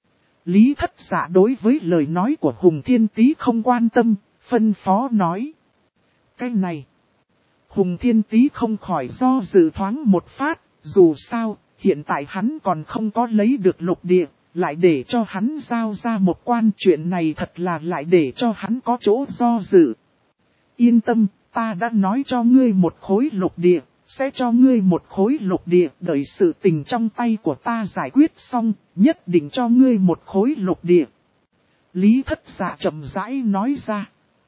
Lý Thất Dạ đối với lời nói của Hùng Thiên Tý không quan tâm, phân phó nói. Cái này. Hùng Thiên Tý không khỏi do dự thoáng một phát, dù sao, hiện tại hắn còn không có lấy được lục địa, lại để cho hắn giao ra một quan, chuyện này thật là lại để cho hắn có chỗ do dự. Yên tâm, ta đã nói cho ngươi một khối lục địa, sẽ cho ngươi một khối lục địa, đợi sự tình trong tay của ta giải quyết xong, nhất định cho ngươi một khối lục địa. Lý Thất Dạ chậm rãi nói ra.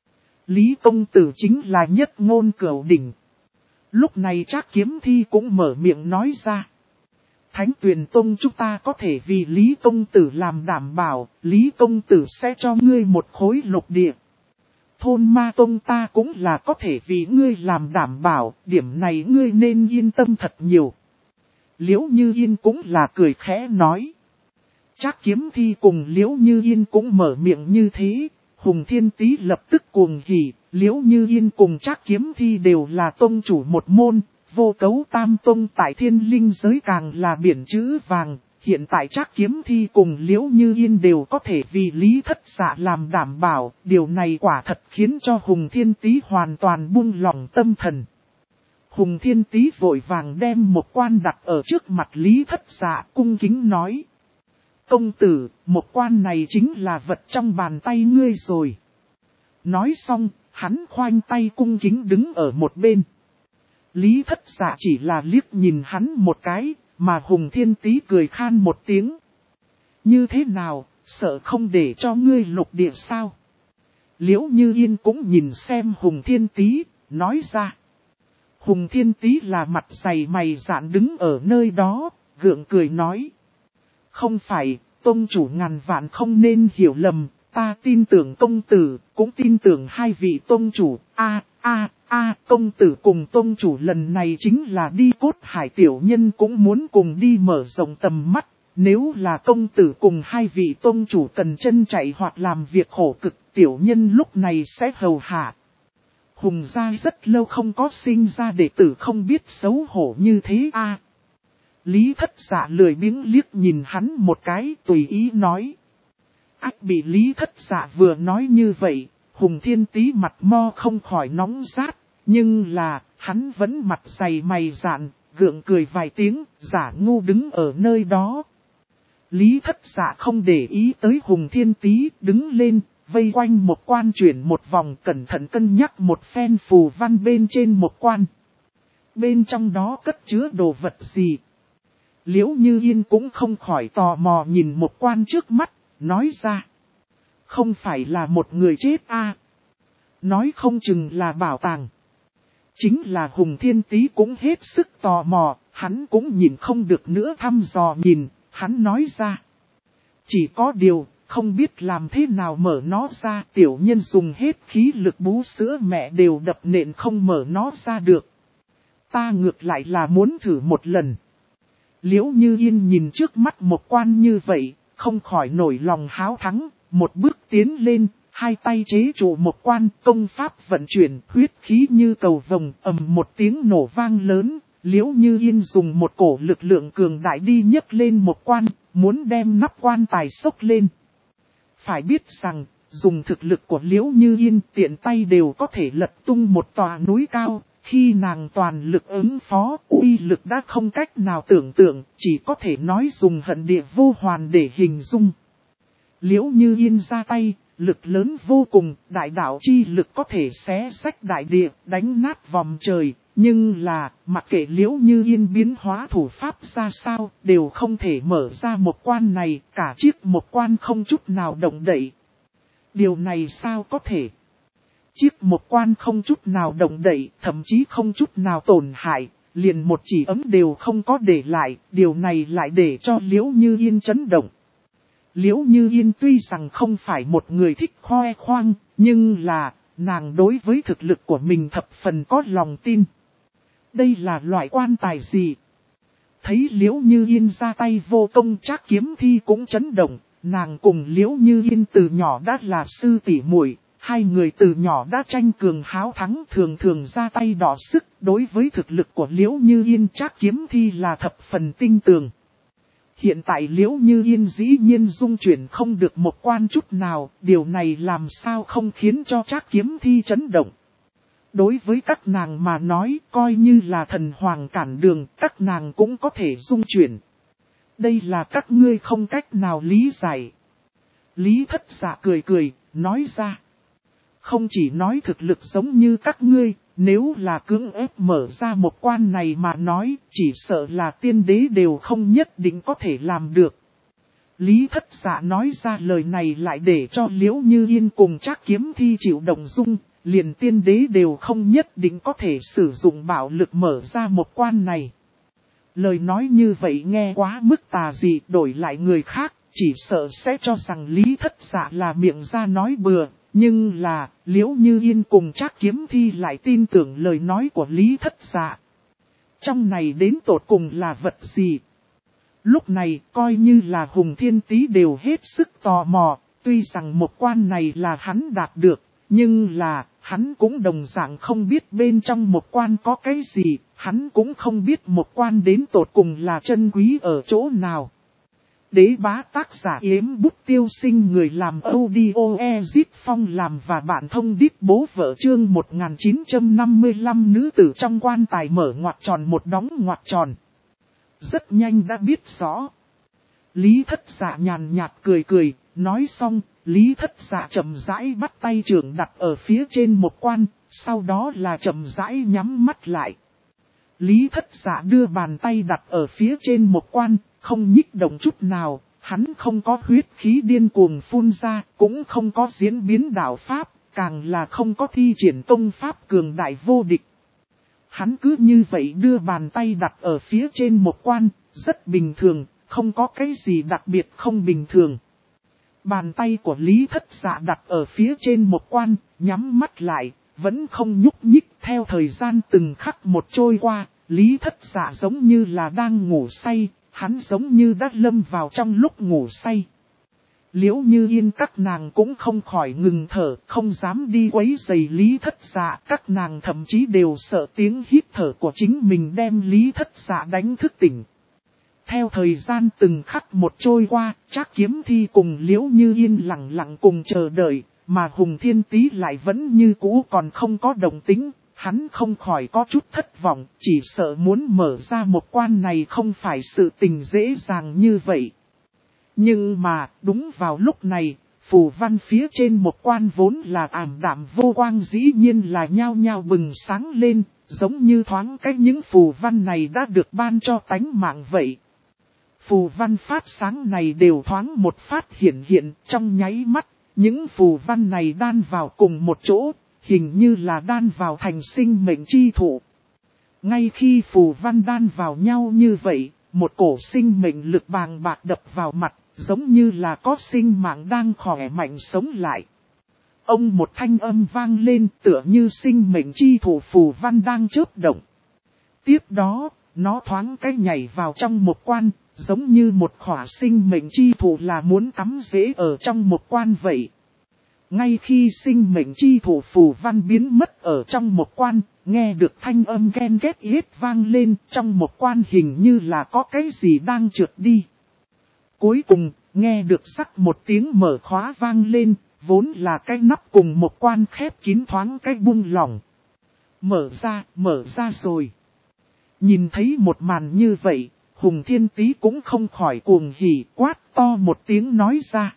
Lý công tử chính là nhất ngôn cửu đỉnh. Lúc này Trác Kiếm Thi cũng mở miệng nói ra. Thánh Tuyền Tông chúng ta có thể vì Lý công tử làm đảm bảo, Lý công tử sẽ cho ngươi một khối lục địa. Thôn Ma Tông ta cũng là có thể vì ngươi làm đảm bảo, điểm này ngươi nên yên tâm thật nhiều. Liễu Như Yên cũng là cười khẽ nói. Trác Kiếm Thi cùng Liễu Như Yên cũng mở miệng như thế, Hùng Thiên Tý lập tức cuồng hỉ, Liễu Như Yên cùng Trác Kiếm Thi đều là tông chủ một môn, vô cấu tam tông tại thiên linh giới càng là biển chữ vàng. Hiện tại Trác Kiếm Thi cùng Liễu Như Yên đều có thể vì Lý Thất Dạ làm đảm bảo, điều này quả thật khiến cho Hùng Thiên Tý hoàn toàn buông lỏng tâm thần. Hùng Thiên Tý vội vàng đem một quan đặt ở trước mặt Lý Thất Dạ, cung kính nói. Công tử, một quan này chính là vật trong bàn tay ngươi rồi. Nói xong, hắn khoanh tay cung kính đứng ở một bên. Lý Thất Dạ chỉ là liếc nhìn hắn một cái, mà Hùng Thiên Tý cười khan một tiếng. Như thế nào, sợ không để cho ngươi lục địa sao? Liễu Như Yên cũng nhìn xem Hùng Thiên Tý, nói ra. Hùng Thiên Tý là mặt dày mày dạn đứng ở nơi đó, gượng cười nói. Không phải, tông chủ ngàn vạn không nên hiểu lầm, ta tin tưởng công tử, cũng tin tưởng hai vị tông chủ. Công tử cùng tông chủ lần này chính là đi Cốt Hải, tiểu nhân cũng muốn cùng đi mở rộng tầm mắt. Nếu là công tử cùng hai vị tông chủ cần chân chạy hoặc làm việc khổ cực, tiểu nhân lúc này sẽ hầu hạ. Hùng gia rất lâu không có sinh ra đệ tử không biết xấu hổ như thế a. Lý Thất Dạ lười biếng liếc nhìn hắn một cái, tùy ý nói. Ách, bị Lý Thất Dạ vừa nói như vậy, Hùng Thiên Tý mặt mo không khỏi nóng rát, nhưng là, hắn vẫn mặt dày mày dạn, gượng cười vài tiếng, giả ngu đứng ở nơi đó. Lý Thất Dạ không để ý tới Hùng Thiên Tý, đứng lên, vây quanh một quan chuyển một vòng, cẩn thận cân nhắc một phen phù văn bên trên một quan. Bên trong đó cất chứa đồ vật gì? Liễu Như Yên cũng không khỏi tò mò nhìn một quan trước mắt, nói ra. Không phải là một người chết à? Nói không chừng là bảo tàng. Chính là Hùng Thiên Tý cũng hết sức tò mò, hắn cũng nhìn không được nữa thăm dò nhìn, hắn nói ra. Chỉ có điều, không biết làm thế nào mở nó ra, tiểu nhân dùng hết khí lực bú sữa mẹ đều đập nện không mở nó ra được. Ta ngược lại là muốn thử một lần. Liễu Như Yên nhìn trước mắt một quan như vậy, không khỏi nổi lòng háo thắng, một bước tiến lên, hai tay chế trụ một quan, công pháp vận chuyển, huyết khí như cầu vồng, ầm một tiếng nổ vang lớn, Liễu Như Yên dùng một cổ lực lượng cường đại đi nhấc lên một quan, muốn đem nắp quan tài xốc lên. Phải biết rằng, dùng thực lực của Liễu Như Yên tiện tay đều có thể lật tung một tòa núi cao. Khi nàng toàn lực ứng phó, uy lực đã không cách nào tưởng tượng, chỉ có thể nói dùng hận địa vô hoàn để hình dung. Liễu Như Yên ra tay, lực lớn vô cùng, đại đạo chi lực có thể xé rách đại địa, đánh nát vòng trời. Nhưng là, mặc kệ Liễu Như Yên biến hóa thủ pháp ra sao, đều không thể mở ra một quan này, cả chiếc một quan không chút nào động đậy. Điều này sao có thể? Chiếc một quan không chút nào động đậy, thậm chí không chút nào tổn hại, liền một chỉ ấm đều không có để lại, điều này lại để cho Liễu Như Yên chấn động. Liễu Như Yên tuy rằng không phải một người thích khoe khoang, nhưng là, nàng đối với thực lực của mình thập phần có lòng tin. Đây là loại quan tài gì? Thấy Liễu Như Yên ra tay vô công, Trác Kiếm Thi cũng chấn động, nàng cùng Liễu Như Yên từ nhỏ đã là sư tỷ muội. Hai người từ nhỏ đã tranh cường háo thắng, thường thường ra tay đọ sức, đối với thực lực của Liễu Như Yên Trác Kiếm Thi là thập phần tinh tường. Hiện tại Liễu Như Yên dĩ nhiên dung chuyển không được một quan chút nào, điều này làm sao không khiến cho Trác Kiếm Thi chấn động. Đối với các nàng mà nói, coi như là thần hoàng cản đường, các nàng cũng có thể dung chuyển. Đây là các ngươi không cách nào lý giải. Lý Thất Dạ cười cười, nói ra. Không chỉ nói thực lực giống như các ngươi, nếu là cưỡng ép mở ra một quan này mà nói, chỉ sợ là tiên đế đều không nhất định có thể làm được. Lý Thất Dạ nói ra lời này lại để cho Liễu Như Yên cùng Trác Kiếm Thi chịu động dung, liền tiên đế đều không nhất định có thể sử dụng bạo lực mở ra một quan này. Lời nói như vậy nghe quá mức tà dị, đổi lại người khác, chỉ sợ sẽ cho rằng Lý Thất Dạ là miệng ra nói bừa. Nhưng là, Liễu Như Yên cùng Trác Kiếm Thi lại tin tưởng lời nói của Lý Thất Dạ. Trong này đến tột cùng là vật gì? Lúc này, coi như là Hùng Thiên Tý đều hết sức tò mò, tuy rằng một quan này là hắn đạt được, nhưng là, hắn cũng đồng dạng không biết bên trong một quan có cái gì, hắn cũng không biết một quan đến tột cùng là chân quý ở chỗ nào. Đế bá tác giả Yếm Bút Tiêu Sinh, người làm audio Ezit Phong làm và bạn thông đít bố vợ chương 1955 nữ tử trong quan tài mở ngoặc tròn một đóng ngoặc tròn. Rất nhanh đã biết rõ. Lý Thất Dạ nhàn nhạt cười cười, nói xong, Lý Thất Dạ chậm rãi bắt tay trưởng đặt ở phía trên một quan, sau đó là chậm rãi nhắm mắt lại. Lý Thất Dạ đưa bàn tay đặt ở phía trên một quan, không nhích động chút nào, hắn không có huyết khí điên cuồng phun ra, cũng không có diễn biến đạo pháp, càng là không có thi triển công pháp cường đại vô địch. Hắn cứ như vậy đưa bàn tay đặt ở phía trên một quan, rất bình thường, không có cái gì đặc biệt không bình thường. Bàn tay của Lý Thất Dạ đặt ở phía trên một quan, nhắm mắt lại, vẫn không nhúc nhích. Theo thời gian từng khắc một trôi qua, Lý Thất Dạ giống như là đang ngủ say, hắn giống như đã lâm vào trong lúc ngủ say. Liễu Như Yên các nàng cũng không khỏi ngừng thở, không dám đi quấy rầy Lý Thất Dạ, các nàng thậm chí đều sợ tiếng hít thở của chính mình đem Lý Thất Dạ đánh thức tỉnh. Theo thời gian từng khắc một trôi qua, Trác Kiếm Thi cùng Liễu Như Yên lặng lặng cùng chờ đợi, mà Hùng Thiên Tý lại vẫn như cũ còn không có động tĩnh. Hắn không khỏi có chút thất vọng, chỉ sợ muốn mở ra một quan này không phải sự tình dễ dàng như vậy. Nhưng mà, đúng vào lúc này, phù văn phía trên một quan vốn là ảm đạm vô quang dĩ nhiên là nhao nhao bừng sáng lên, giống như thoáng cách những phù văn này đã được ban cho tánh mạng vậy. Phù văn phát sáng này đều thoáng một phát hiện trong nháy mắt, những phù văn này đan vào cùng một chỗ, hình như là đan vào thành sinh mệnh chi thụ. Ngay khi phù văn đan vào nhau như vậy, một cổ sinh mệnh lực bàng bạc đập vào mặt, giống như là có sinh mạng đang khỏe mạnh sống lại. Ông một thanh âm vang lên tựa như sinh mệnh chi thụ phù văn đang chớp động. Tiếp đó, nó thoáng cái nhảy vào trong một quan, giống như một khỏa sinh mệnh chi thụ là muốn cắm rễ ở trong một quan vậy. Ngay khi sinh mệnh chi thụ phù văn biến mất ở trong một quan, nghe được thanh âm ghen ghét yết vang lên trong một quan hình như là có cái gì đang trượt đi. Cuối cùng, nghe được sắc một tiếng mở khóa vang lên, vốn là cái nắp cùng một quan khép kín thoáng cái buông lỏng. Mở ra rồi. Nhìn thấy một màn như vậy, Hùng Thiên Tý cũng không khỏi cuồng hỉ quát to một tiếng nói ra.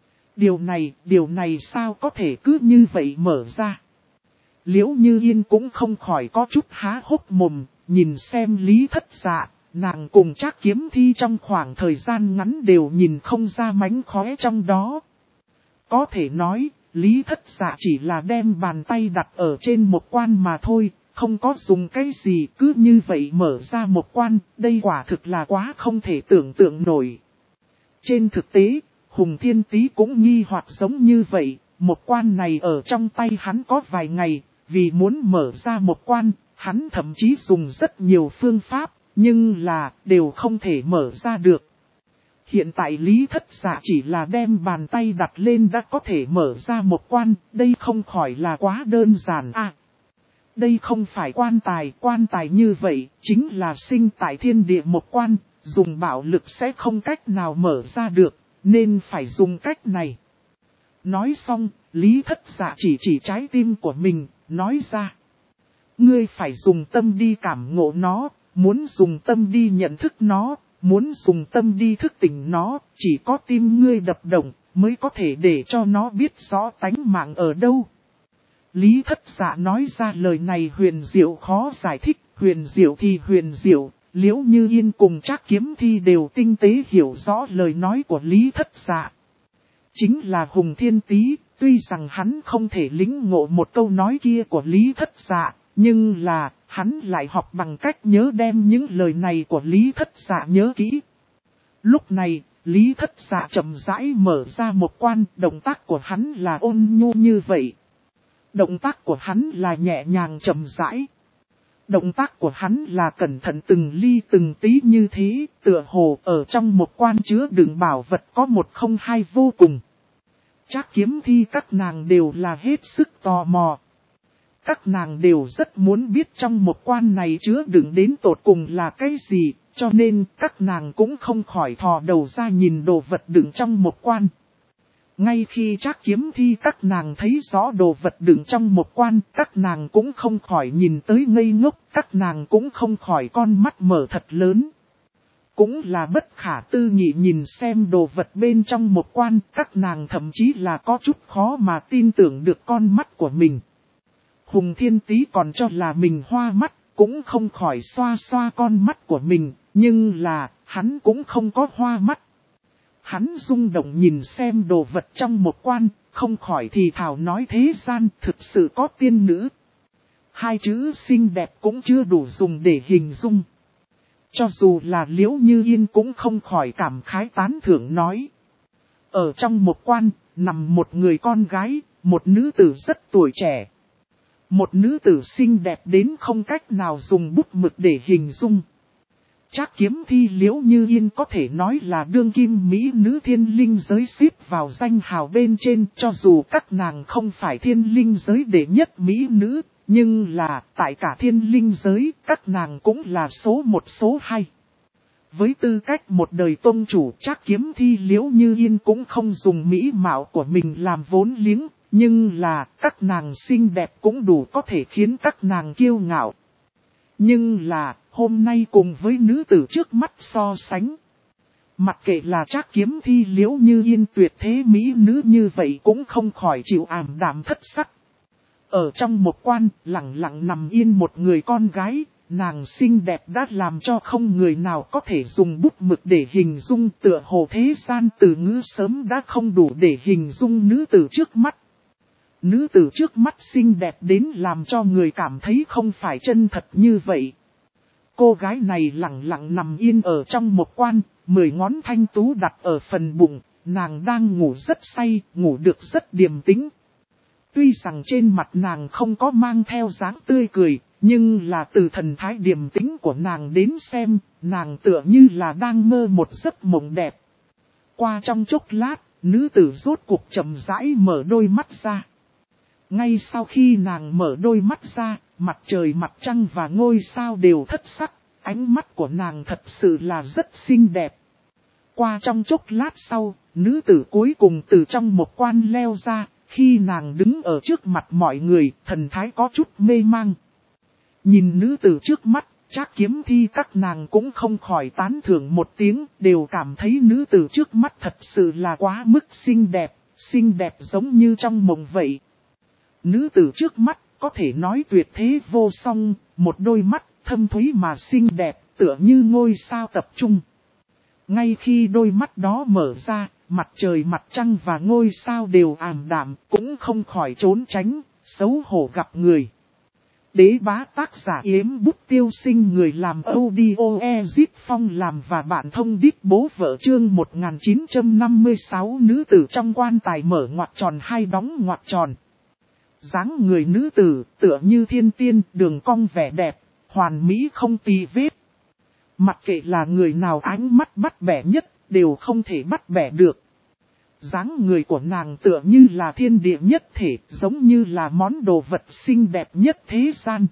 Điều này sao có thể cứ như vậy mở ra. Liễu Như Yên cũng không khỏi có chút há hốc mồm, nhìn xem Lý Thất Dạ, nàng cùng Trác Kiếm Thi trong khoảng thời gian ngắn đều nhìn không ra mánh khóe trong đó. Có thể nói, Lý Thất Dạ chỉ là đem bàn tay đặt ở trên một quan mà thôi, không có dùng cái gì cứ như vậy mở ra một quan, đây quả thực là quá không thể tưởng tượng nổi. Trên thực tế, Hùng Thiên Tý cũng nghi hoặc giống như vậy, một quan này ở trong tay hắn có vài ngày, vì muốn mở ra một quan, hắn thậm chí dùng rất nhiều phương pháp, nhưng là đều không thể mở ra được. Hiện tại Lý Thất Dạ chỉ là đem bàn tay đặt lên đã có thể mở ra một quan, đây không khỏi là quá đơn giản à. Đây không phải quan tài như vậy, chính là sinh tại thiên địa một quan, dùng bạo lực sẽ không cách nào mở ra được, nên phải dùng cách này. Nói xong, Lý Thất Dạ chỉ trái tim của mình, nói ra. Ngươi phải dùng tâm đi cảm ngộ nó, muốn dùng tâm đi nhận thức nó, muốn dùng tâm đi thức tỉnh nó, chỉ có tim ngươi đập động, mới có thể để cho nó biết rõ tánh mạng ở đâu. Lý Thất Dạ nói ra lời này huyền diệu khó giải thích, huyền diệu thì huyền diệu, Liễu Như Yên cùng Trác Kiếm Thi đều tinh tế hiểu rõ lời nói của Lý Thất Dạ. Chính là Hùng Thiên Tý, tuy rằng hắn không thể lĩnh ngộ một câu nói kia của Lý Thất Dạ, nhưng là, hắn lại học bằng cách nhớ đem những lời này của Lý Thất Dạ nhớ kỹ. Lúc này, Lý Thất Dạ chậm rãi mở ra một quan, động tác của hắn là ôn nhu như vậy. Động tác của hắn là nhẹ nhàng chậm rãi. Động tác của hắn là cẩn thận từng ly từng tí như thế, tựa hồ ở trong một quan chứa đựng bảo vật có một không hai vô cùng. Trác Kiếm Thi các nàng đều là hết sức tò mò. Các nàng đều rất muốn biết trong một quan này chứa đựng đến tột cùng là cái gì, cho nên các nàng cũng không khỏi thò đầu ra nhìn đồ vật đựng trong một quan. Ngay khi Trác Kiếm Thi các nàng thấy rõ đồ vật đựng trong một quan, các nàng cũng không khỏi nhìn tới ngây ngốc, các nàng cũng không khỏi con mắt mở thật lớn. Cũng là bất khả tư nghị nhìn xem đồ vật bên trong một quan, các nàng thậm chí là có chút khó mà tin tưởng được con mắt của mình. Hùng Thiên Tý còn cho là mình hoa mắt, cũng không khỏi xoa xoa con mắt của mình, nhưng là, hắn cũng không có hoa mắt. Hắn rung động nhìn xem đồ vật trong một quan, không khỏi thì thào nói thế gian thực sự có tiên nữ. Hai chữ xinh đẹp cũng chưa đủ dùng để hình dung. Cho dù là Liễu Như Yên cũng không khỏi cảm khái tán thưởng nói. Ở trong một quan, nằm một người con gái, một nữ tử rất tuổi trẻ. Một nữ tử xinh đẹp đến không cách nào dùng bút mực để hình dung. Trác Kiếm Thi Liễu Như Yên có thể nói là đương kim mỹ nữ thiên linh giới xếp vào danh hào bên trên, cho dù các nàng không phải thiên linh giới đệ nhất mỹ nữ, nhưng là tại cả thiên linh giới các nàng cũng là số một số hai. Với tư cách một đời tôn chủ, Trác Kiếm Thi Liễu Như Yên cũng không dùng mỹ mạo của mình làm vốn liếng, nhưng là các nàng xinh đẹp cũng đủ có thể khiến các nàng kiêu ngạo. Nhưng là, hôm nay cùng với nữ tử trước mắt so sánh. Mặc kệ là Trác Kiếm Thi Liễu Như Yên tuyệt thế mỹ nữ như vậy cũng không khỏi chịu ảm đạm thất sắc. Ở trong một quan, lặng lặng nằm yên một người con gái, nàng xinh đẹp đã làm cho không người nào có thể dùng bút mực để hình dung, tựa hồ thế gian từ ngữ sớm đã không đủ để hình dung nữ tử trước mắt. Nữ tử trước mắt xinh đẹp đến làm cho người cảm thấy không phải chân thật như vậy. Cô gái này lặng lặng nằm yên ở trong một quan, 10 ngón thanh tú đặt ở phần bụng, nàng đang ngủ rất say, ngủ được rất điềm tĩnh. Tuy rằng trên mặt nàng không có mang theo dáng tươi cười, nhưng là từ thần thái điềm tĩnh của nàng đến xem, nàng tựa như là đang mơ một giấc mộng đẹp. Qua trong chốc lát, nữ tử rốt cuộc chậm rãi mở đôi mắt ra. Ngay sau khi nàng mở đôi mắt ra, mặt trời mặt trăng và ngôi sao đều thất sắc, ánh mắt của nàng thật sự là rất xinh đẹp. Qua trong chốc lát sau, nữ tử cuối cùng từ trong một quan leo ra, khi nàng đứng ở trước mặt mọi người, thần thái có chút mê mang. Nhìn nữ tử trước mắt, Trác Kiếm Thi các nàng cũng không khỏi tán thưởng một tiếng, đều cảm thấy nữ tử trước mắt thật sự là quá mức xinh đẹp giống như trong mộng vậy. Nữ tử trước mắt có thể nói tuyệt thế vô song, một đôi mắt thâm thúy mà xinh đẹp, tựa như ngôi sao tập trung. Ngay khi đôi mắt đó mở ra, mặt trời mặt trăng và ngôi sao đều ảm đạm, cũng không khỏi trốn tránh, xấu hổ gặp người. Đế bá tác giả Yếm Bút Tiêu Sinh, người làm audio Ezit Phong làm và bạn thông đít bố vợ. Chương 1956. Nữ tử trong quan tài mở ngoặc tròn hai đóng ngoặc tròn. Dáng người nữ tử tựa như thiên tiên, đường cong vẻ đẹp, hoàn mỹ không tì vết. Mặc kệ là người nào ánh mắt bắt bẻ nhất, đều không thể bắt bẻ được. Dáng người của nàng tựa như là thiên địa nhất thể, giống như là món đồ vật xinh đẹp nhất thế gian.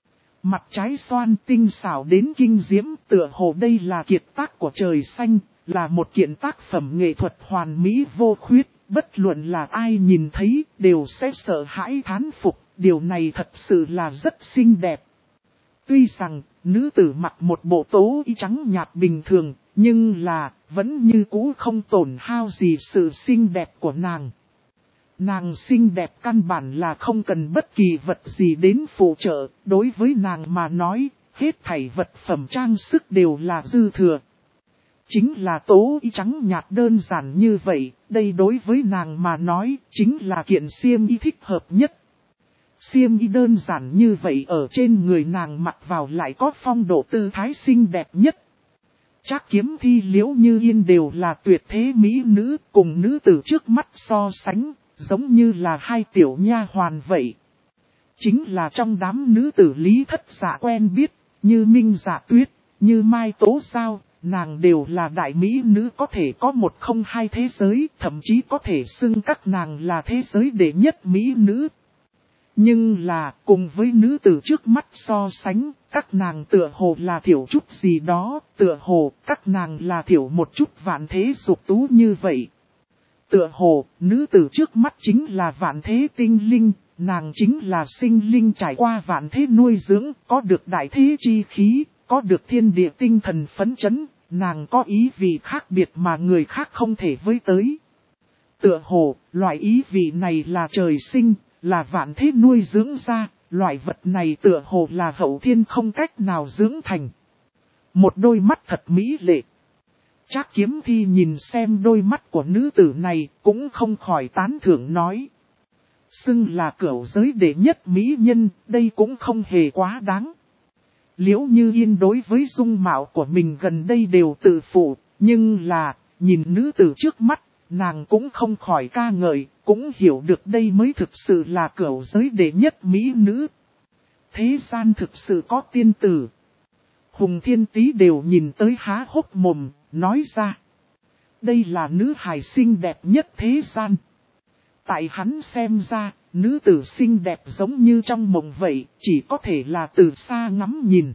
Mặt trái xoan tinh xảo đến kinh diễm, tựa hồ đây là kiệt tác của trời xanh, là một kiện tác phẩm nghệ thuật hoàn mỹ vô khuyết, bất luận là ai nhìn thấy đều sẽ sợ hãi thán phục, điều này thật sự là rất xinh đẹp. Tuy rằng, nữ tử mặc một bộ tố y trắng nhạt bình thường, nhưng là, vẫn như cũ không tổn hao gì sự xinh đẹp của nàng. Nàng xinh đẹp căn bản là không cần bất kỳ vật gì đến phụ trợ, đối với nàng mà nói, hết thảy vật phẩm trang sức đều là dư thừa. Chính là tố y trắng nhạt đơn giản như vậy, đây đối với nàng mà nói, chính là kiện xiêm y thích hợp nhất. Xiêm y đơn giản như vậy ở trên người nàng mặc vào lại có phong độ tư thái xinh đẹp nhất. Trác Kiếm Thi Liễu Như Yên đều là tuyệt thế mỹ nữ, cùng nữ tử trước mắt so sánh, giống như là hai tiểu nha hoàn vậy. Chính là trong đám nữ tử Lý Thất Dạ quen biết, như Minh Dạ Tuyết, như Mai Tố Giao, nàng đều là đại mỹ nữ có thể có một không hai thế giới, thậm chí có thể xưng các nàng là thế giới đệ nhất mỹ nữ. Nhưng là, cùng với nữ tử trước mắt so sánh, các nàng tựa hồ là thiểu chút gì đó, tựa hồ các nàng là thiểu một chút vạn thế dục tú như vậy. Tựa hồ, nữ tử trước mắt chính là vạn thế tinh linh, nàng chính là sinh linh trải qua vạn thế nuôi dưỡng, có được đại thế chi khí, có được thiên địa tinh thần phấn chấn, nàng có ý vị khác biệt mà người khác không thể với tới. Tựa hồ, loại ý vị này là trời sinh, là vạn thế nuôi dưỡng ra, loại vật này tựa hồ là hậu thiên không cách nào dưỡng thành. Một đôi mắt thật mỹ lệ. Trác Kiếm Thi nhìn xem đôi mắt của nữ tử này, cũng không khỏi tán thưởng nói. Xưng là cửu giới đệ nhất mỹ nhân, đây cũng không hề quá đáng. Liễu Như Yên đối với dung mạo của mình gần đây đều tự phụ, nhưng là, nhìn nữ tử trước mắt, nàng cũng không khỏi ca ngợi, cũng hiểu được đây mới thực sự là cửu giới đệ nhất mỹ nữ. Thế gian thực sự có tiên tử. Hùng Thiên Tý đều nhìn tới há hốc mồm, nói ra. Đây là nữ hài xinh đẹp nhất thế gian. Tại hắn xem ra, nữ tử xinh đẹp giống như trong mộng vậy, chỉ có thể là từ xa ngắm nhìn.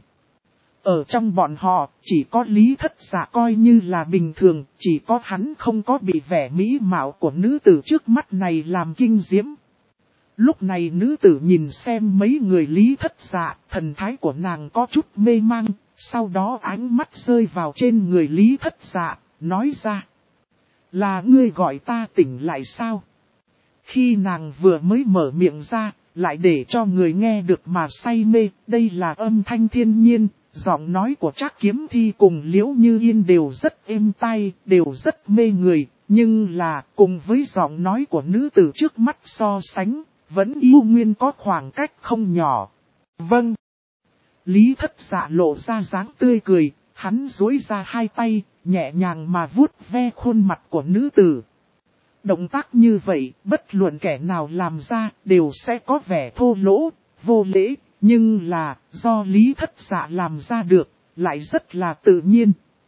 Ở trong bọn họ, chỉ có Lý Thất Dạ coi như là bình thường, chỉ có hắn không có bị vẻ mỹ mạo của nữ tử trước mắt này làm kinh diễm. Lúc này nữ tử nhìn xem mấy người Lý Thất Dạ, thần thái của nàng có chút mê mang, sau đó ánh mắt rơi vào trên người Lý Thất Dạ, nói ra. Là ngươi gọi ta tỉnh lại sao? Khi nàng vừa mới mở miệng ra, lại để cho người nghe được mà say mê, đây là âm thanh thiên nhiên, giọng nói của Trác Kiếm Thi cùng Liễu Như Yên đều rất êm tai, đều rất mê người, nhưng là cùng với giọng nói của nữ tử trước mắt so sánh, vẫn yêu nguyên có khoảng cách không nhỏ. Vâng. Lý Thất Dạ lộ ra dáng tươi cười, hắn duỗi ra hai tay, nhẹ nhàng mà vuốt ve khuôn mặt của nữ tử. Động tác như vậy, bất luận kẻ nào làm ra, đều sẽ có vẻ thô lỗ, vô lễ, nhưng là, do Lý Thất Dạ làm ra được, lại rất là tự nhiên.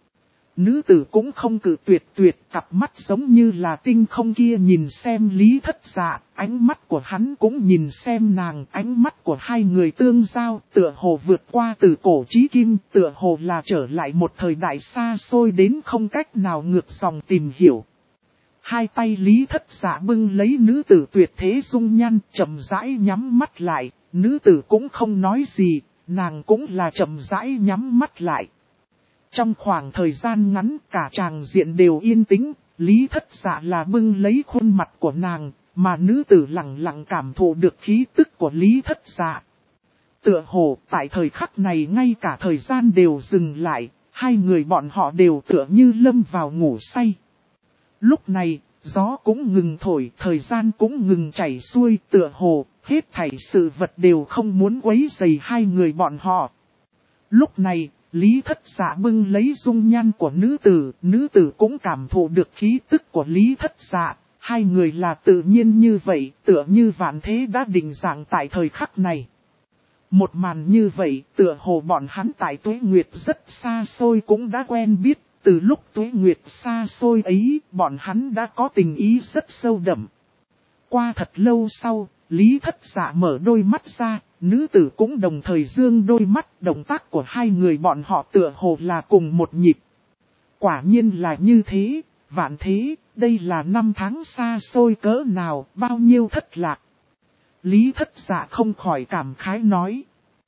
Nữ tử cũng không cự tuyệt, cặp mắt giống như là tinh không kia nhìn xem Lý Thất Dạ, ánh mắt của hắn cũng nhìn xem nàng, ánh mắt của hai người tương giao, tựa hồ vượt qua từ cổ chí kim, tựa hồ là trở lại một thời đại xa xôi đến không cách nào ngược dòng tìm hiểu. Hai tay Lý Thất Dạ bưng lấy nữ tử tuyệt thế dung nhan, chậm rãi nhắm mắt lại, nữ tử cũng không nói gì, nàng cũng là chậm rãi nhắm mắt lại. Trong khoảng thời gian ngắn cả tràng diện đều yên tĩnh, Lý Thất Dạ là bưng lấy khuôn mặt của nàng, mà nữ tử lặng lặng cảm thụ được khí tức của Lý Thất Dạ. Tựa hồ tại thời khắc này ngay cả thời gian đều dừng lại, hai người bọn họ đều tựa như lâm vào ngủ say. Lúc này, gió cũng ngừng thổi, thời gian cũng ngừng chảy xuôi, tựa hồ, hết thảy sự vật đều không muốn quấy rầy hai người bọn họ. Lúc này, Lý Thất Dạ bưng lấy dung nhan của nữ tử cũng cảm thụ được khí tức của Lý Thất Dạ, hai người là tự nhiên như vậy, tựa như vạn thế đã định dạng tại thời khắc này. Một màn như vậy, tựa hồ bọn hắn tại Tuế Nguyệt rất xa xôi cũng đã quen biết. Từ lúc Tuế Nguyệt xa xôi ấy, bọn hắn đã có tình ý rất sâu đậm. Qua thật lâu sau, Lý Thất Dạ mở đôi mắt ra, nữ tử cũng đồng thời dương đôi mắt, động tác của hai người bọn họ tựa hồ là cùng một nhịp. Quả nhiên là như thế, vạn thế, đây là năm tháng xa xôi cỡ nào, bao nhiêu thất lạc. Lý Thất Dạ không khỏi cảm khái nói.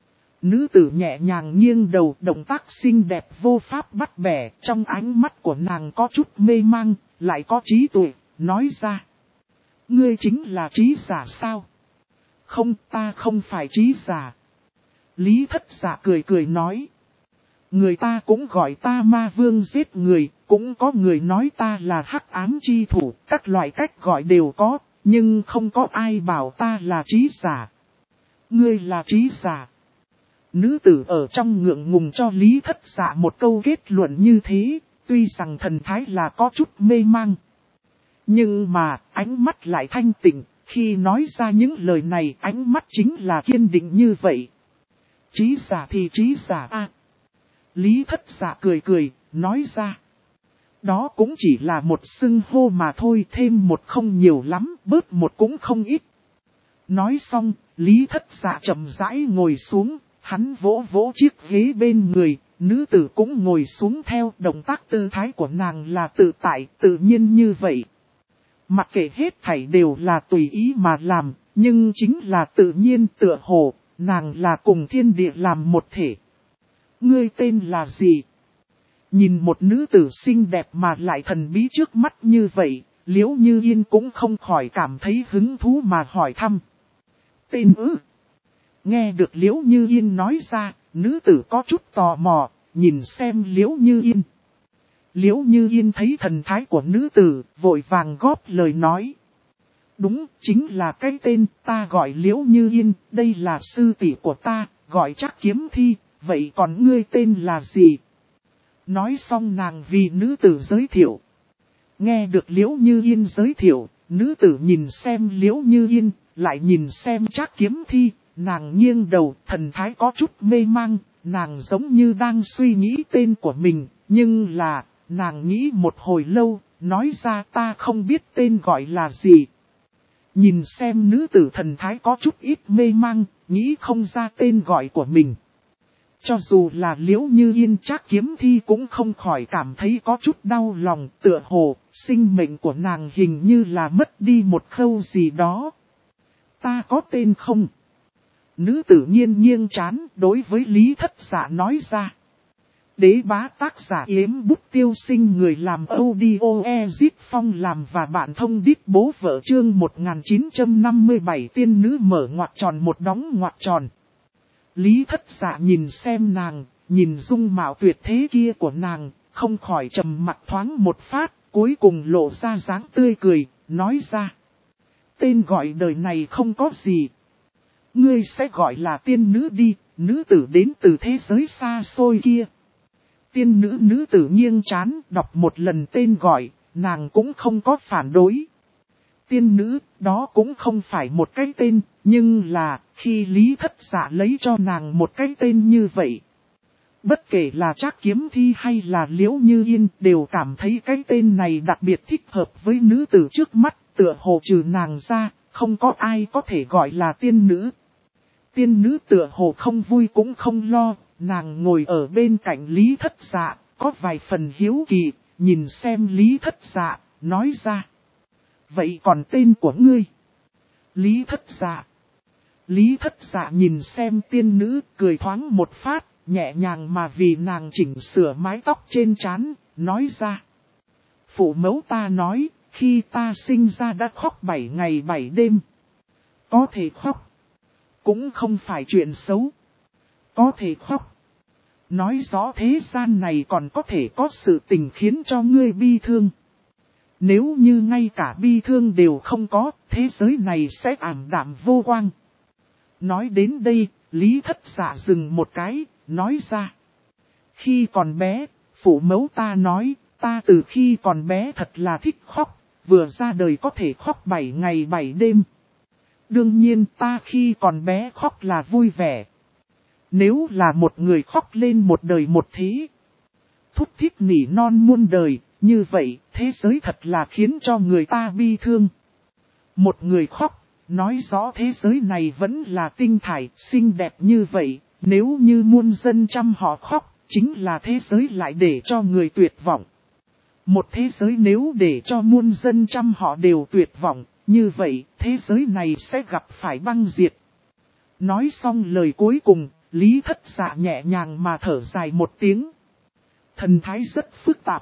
Nữ tử nhẹ nhàng nghiêng đầu, động tác xinh đẹp vô pháp bắt bẻ, trong ánh mắt của nàng có chút mê mang, lại có trí tuệ, nói ra. Ngươi chính là trí giả sao? Không, ta không phải trí giả. Lý Thất Dạ cười nói. Người ta cũng gọi ta ma vương giết người, cũng có người nói ta là hắc ám chi thủ, các loại cách gọi đều có, nhưng không có ai bảo ta là trí giả. Ngươi là trí giả. Nữ tử ở trong ngượng ngùng cho Lý Thất Dạ một câu kết luận như thế, tuy rằng thần thái là có chút mê mang. Nhưng mà, ánh mắt lại thanh tịnh, khi nói ra những lời này ánh mắt chính là kiên định như vậy. Trí giả thì trí giả a. Lý Thất Dạ cười, nói ra. Đó cũng chỉ là một xưng hô mà thôi, thêm một không nhiều lắm, bớt một cũng không ít. Nói xong, Lý Thất Dạ chậm rãi ngồi xuống. Hắn vỗ vỗ chiếc ghế bên người, nữ tử cũng ngồi xuống theo, động tác tư thái của nàng là tự tại, tự nhiên như vậy. Mặc kệ hết thảy đều là tùy ý mà làm, nhưng chính là tự nhiên tựa hồ, nàng là cùng thiên địa làm một thể. Ngươi tên là gì? Nhìn một nữ tử xinh đẹp mà lại thần bí trước mắt như vậy, Liễu Như Yên cũng không khỏi cảm thấy hứng thú mà hỏi thăm. Tên ư? Nghe được Liễu Như Yên nói ra, nữ tử có chút tò mò, nhìn xem Liễu Như Yên. Liễu Như Yên thấy thần thái của nữ tử, vội vàng góp lời nói. Đúng, chính là cái tên, ta gọi Liễu Như Yên, đây là sư tỷ của ta, gọi Trác Kiếm Thi, vậy còn ngươi tên là gì? Nói xong nàng vì nữ tử giới thiệu. Nghe được Liễu Như Yên giới thiệu, nữ tử nhìn xem Liễu Như Yên, lại nhìn xem Trác Kiếm Thi. Nàng nghiêng đầu, thần thái có chút mê mang, nàng giống như đang suy nghĩ tên của mình, nhưng là, nàng nghĩ một hồi lâu, nói ra ta không biết tên gọi là gì. Nhìn xem nữ tử thần thái có chút ít mê mang, nghĩ không ra tên gọi của mình. Cho dù là Liễu Như Yên Trác Kiếm Thi cũng không khỏi cảm thấy có chút đau lòng, tựa hồ, sinh mệnh của nàng hình như là mất đi một khâu gì đó. Ta có tên không? Nữ tử nhiên nghiêng trán đối với Lý Thất Dạ nói ra. Đế bá tác giả Yếm Bút Tiêu Sinh, người làm audio Ezit Phong làm và bạn thông đít bố vợ. Chương 1957 tiên nữ mở ngoặc tròn một đóng ngoặc tròn. Lý Thất Dạ nhìn xem nàng, nhìn dung mạo tuyệt thế kia của nàng, không khỏi trầm mặt thoáng một phát, cuối cùng lộ ra dáng tươi cười, nói ra. Tên gọi đời này không có gì. Ngươi sẽ gọi là tiên nữ đi, nữ tử đến từ thế giới xa xôi kia. Tiên nữ tử nghiêng trán đọc một lần tên gọi, nàng cũng không có phản đối. Tiên nữ, đó cũng không phải một cái tên, nhưng là khi Lý Thất Dạ lấy cho nàng một cái tên như vậy. Bất kể là Trác Kiếm Thi hay là Liễu Như Yên đều cảm thấy cái tên này đặc biệt thích hợp với nữ tử trước mắt, tựa hồ trừ nàng ra, không có ai có thể gọi là tiên nữ. Tiên nữ tựa hồ không vui cũng không lo, nàng ngồi ở bên cạnh Lý Thất Dạ, có vài phần hiếu kỳ, nhìn xem Lý Thất Dạ, nói ra. Vậy còn tên của ngươi? Lý Thất Dạ. Lý Thất Dạ nhìn xem tiên nữ, cười thoáng một phát, nhẹ nhàng mà vì nàng chỉnh sửa mái tóc trên trán, nói ra. Phụ mẫu ta nói, khi ta sinh ra đã khóc 7 ngày 7 đêm. Có thể khóc. Cũng không phải chuyện xấu. Có thể khóc. Nói rõ thế gian này còn có thể có sự tình khiến cho ngươi bi thương. Nếu như ngay cả bi thương đều không có, thế giới này sẽ ảm đạm vô quang. Nói đến đây, Lý Thất Dạ dừng một cái, nói ra. Khi còn bé, phụ mẫu ta nói, ta từ khi còn bé thật là thích khóc, vừa ra đời có thể khóc 7 ngày 7 đêm. Đương nhiên ta khi còn bé khóc là vui vẻ. Nếu là một người khóc lên một đời một thế, thúc thiết nỉ non muôn đời, như vậy thế giới thật là khiến cho người ta bi thương. Một người khóc, nói rõ thế giới này vẫn là tinh thải, xinh đẹp như vậy, nếu như muôn dân trăm họ khóc, chính là thế giới lại để cho người tuyệt vọng. Một thế giới nếu để cho muôn dân trăm họ đều tuyệt vọng, như vậy thế giới này sẽ gặp phải băng diệt. Nói xong lời cuối cùng, Lý Thất Dạ nhẹ nhàng mà thở dài một tiếng. Thần thái rất phức tạp.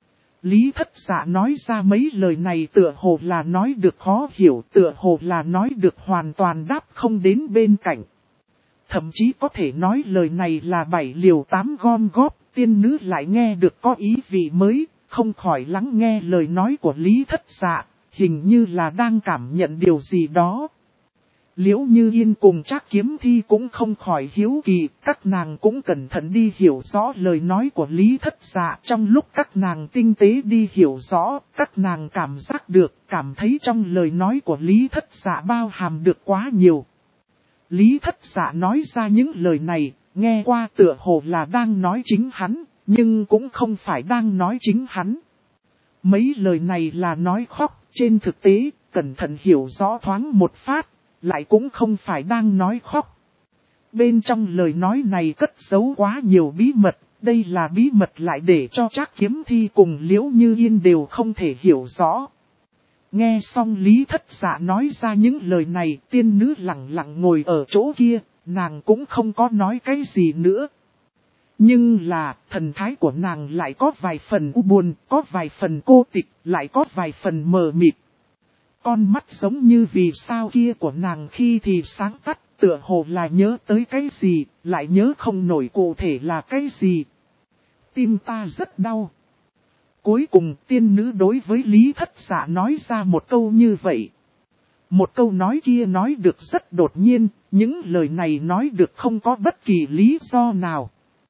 Lý Thất Dạ nói ra mấy lời này tựa hồ là nói được khó hiểu, tựa hồ là nói được hoàn toàn đáp không đến bên cạnh. Thậm chí có thể nói lời này là 7 liều 8 gom góp, tiên nữ lại nghe được có ý vị mới, không khỏi lắng nghe lời nói của Lý Thất Dạ, hình như là đang cảm nhận điều gì đó. Liễu Như Yên cùng Trác Kiếm Thi cũng không khỏi hiếu kỳ, các nàng cũng cẩn thận đi hiểu rõ lời nói của Lý Thất Dạ. Trong lúc các nàng tinh tế đi hiểu rõ, các nàng cảm giác được, cảm thấy trong lời nói của Lý Thất Dạ bao hàm được quá nhiều. Lý Thất Dạ nói ra những lời này, nghe qua tựa hồ là đang nói chính hắn, nhưng cũng không phải đang nói chính hắn. Mấy lời này là nói khóc, trên thực tế, cẩn thận hiểu rõ thoáng một phát. Lại cũng không phải đang nói khóc. Bên trong lời nói này cất giấu quá nhiều bí mật, đây là bí mật lại để cho Trác Kiếm Thi cùng Liễu Như Yên đều không thể hiểu rõ. Nghe xong Lý Thất Dạ nói ra những lời này, tiên nữ lặng lặng ngồi ở chỗ kia, nàng cũng không có nói cái gì nữa. Nhưng là, thần thái của nàng lại có vài phần u buồn, có vài phần cô tịch, lại có vài phần mờ mịt. Con mắt giống như vì sao kia của nàng khi thì sáng tắt, tựa hồ là nhớ tới cái gì, lại nhớ không nổi cụ thể là cái gì. Tim ta rất đau. Cuối cùng tiên nữ đối với Lý Thất Dạ nói ra một câu như vậy. Một câu nói kia nói được rất đột nhiên, những lời này nói được không có bất kỳ lý do nào.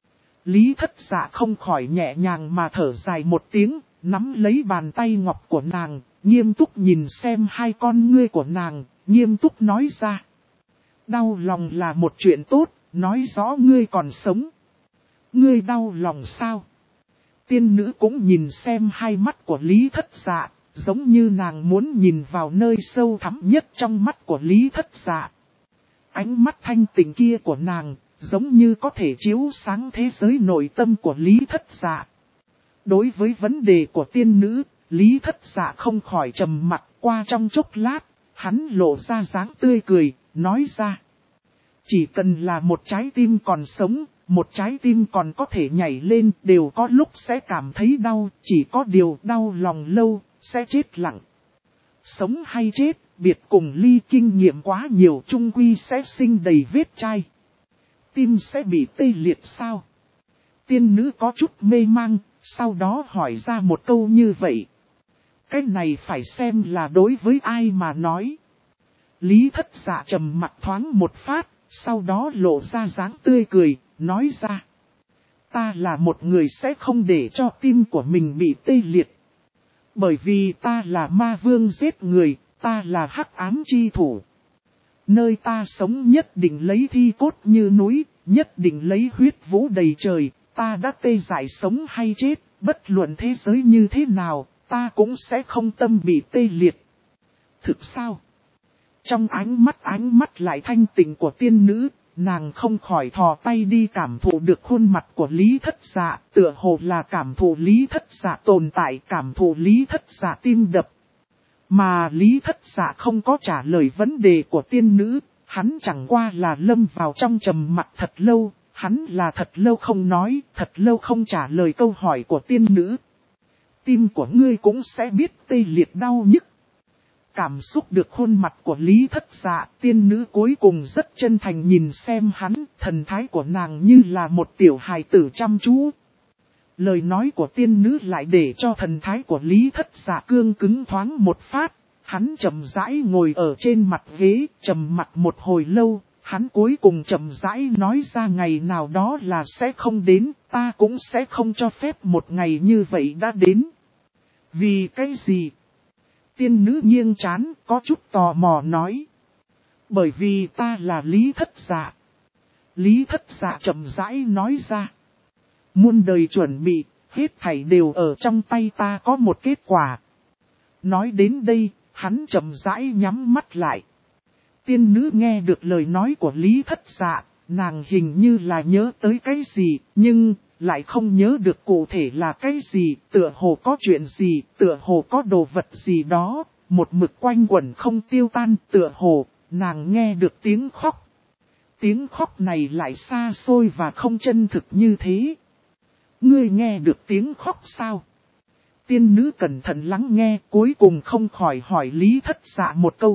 Lý Thất Dạ không khỏi nhẹ nhàng mà thở dài một tiếng, nắm lấy bàn tay ngọc của nàng, nghiêm túc nhìn xem hai con ngươi của nàng, nghiêm túc nói ra. Đau lòng là một chuyện tốt, nói rõ ngươi còn sống. Ngươi đau lòng sao? Tiên nữ cũng nhìn xem hai mắt của Lý Thất Dạ, giống như nàng muốn nhìn vào nơi sâu thẳm nhất trong mắt của Lý Thất Dạ. Ánh mắt thanh tịnh kia của nàng, giống như có thể chiếu sáng thế giới nội tâm của Lý Thất Dạ. Đối với vấn đề của tiên nữ, Lý Thất Dạ không khỏi trầm mặt, qua trong chốc lát, hắn lộ ra dáng tươi cười, nói ra. Chỉ cần là một trái tim còn sống, một trái tim còn có thể nhảy lên, đều có lúc sẽ cảm thấy đau, chỉ có điều đau lòng lâu, sẽ chết lặng. Sống hay chết, biệt cùng ly, kinh nghiệm quá nhiều chung quy sẽ sinh đầy vết chai. Tim sẽ bị tê liệt sao? Tiên nữ có chút mê mang, sau đó hỏi ra một câu như vậy. Cái này phải xem là đối với ai mà nói. Lý Thất Dạ trầm mặt thoáng một phát, sau đó lộ ra dáng tươi cười, nói ra. Ta là một người sẽ không để cho tim của mình bị tê liệt. Bởi vì ta là ma vương giết người, ta là hắc ám chi thủ. Nơi ta sống nhất định lấy thi cốt như núi, nhất định lấy huyết vũ đầy trời, ta đã tê dại sống hay chết, bất luận thế giới như thế nào, ta cũng sẽ không tâm bị tê liệt. Thực sao? Trong ánh mắt lại thanh tịnh của tiên nữ, nàng không khỏi thò tay đi cảm thụ được khuôn mặt của Lý Thất Dạ, tựa hồ là cảm thụ Lý Thất Dạ tồn tại, cảm thụ Lý Thất Dạ tim đập. Mà Lý Thất Dạ không có trả lời vấn đề của tiên nữ, hắn chẳng qua là lâm vào trong trầm mặc thật lâu, hắn là thật lâu không nói, thật lâu không trả lời câu hỏi của tiên nữ. Tim của ngươi cũng sẽ biết tê liệt đau nhức. Cảm xúc được khuôn mặt của Lý Thất Dạ, tiên nữ cuối cùng rất chân thành nhìn xem hắn, thần thái của nàng như là một tiểu hài tử chăm chú. Lời nói của tiên nữ lại để cho thần thái của Lý Thất Dạ cương cứng thoáng một phát, hắn chậm rãi ngồi ở trên mặt ghế, trầm mặt một hồi lâu, hắn cuối cùng chậm rãi nói ra ngày nào đó là sẽ không đến, ta cũng sẽ không cho phép một ngày như vậy đã đến. Vì cái gì? Tiên nữ nghiêng trán, có chút tò mò nói. Bởi vì ta là Lý Thất Dạ. Lý Thất Dạ chậm rãi nói ra. Muôn đời chuẩn bị, hết thảy đều ở trong tay ta có một kết quả. Nói đến đây, hắn chậm rãi nhắm mắt lại. Tiên nữ nghe được lời nói của Lý Thất Dạ, nàng hình như là nhớ tới cái gì, nhưng lại không nhớ được cụ thể là cái gì, tựa hồ có chuyện gì, tựa hồ có đồ vật gì đó, một mực quanh quẩn không tiêu tan, tựa hồ, nàng nghe được tiếng khóc. Tiếng khóc này lại xa xôi và không chân thực như thế. Ngươi nghe được tiếng khóc sao? Tiên nữ cẩn thận lắng nghe, cuối cùng không khỏi hỏi Lý Thất Dạ một câu.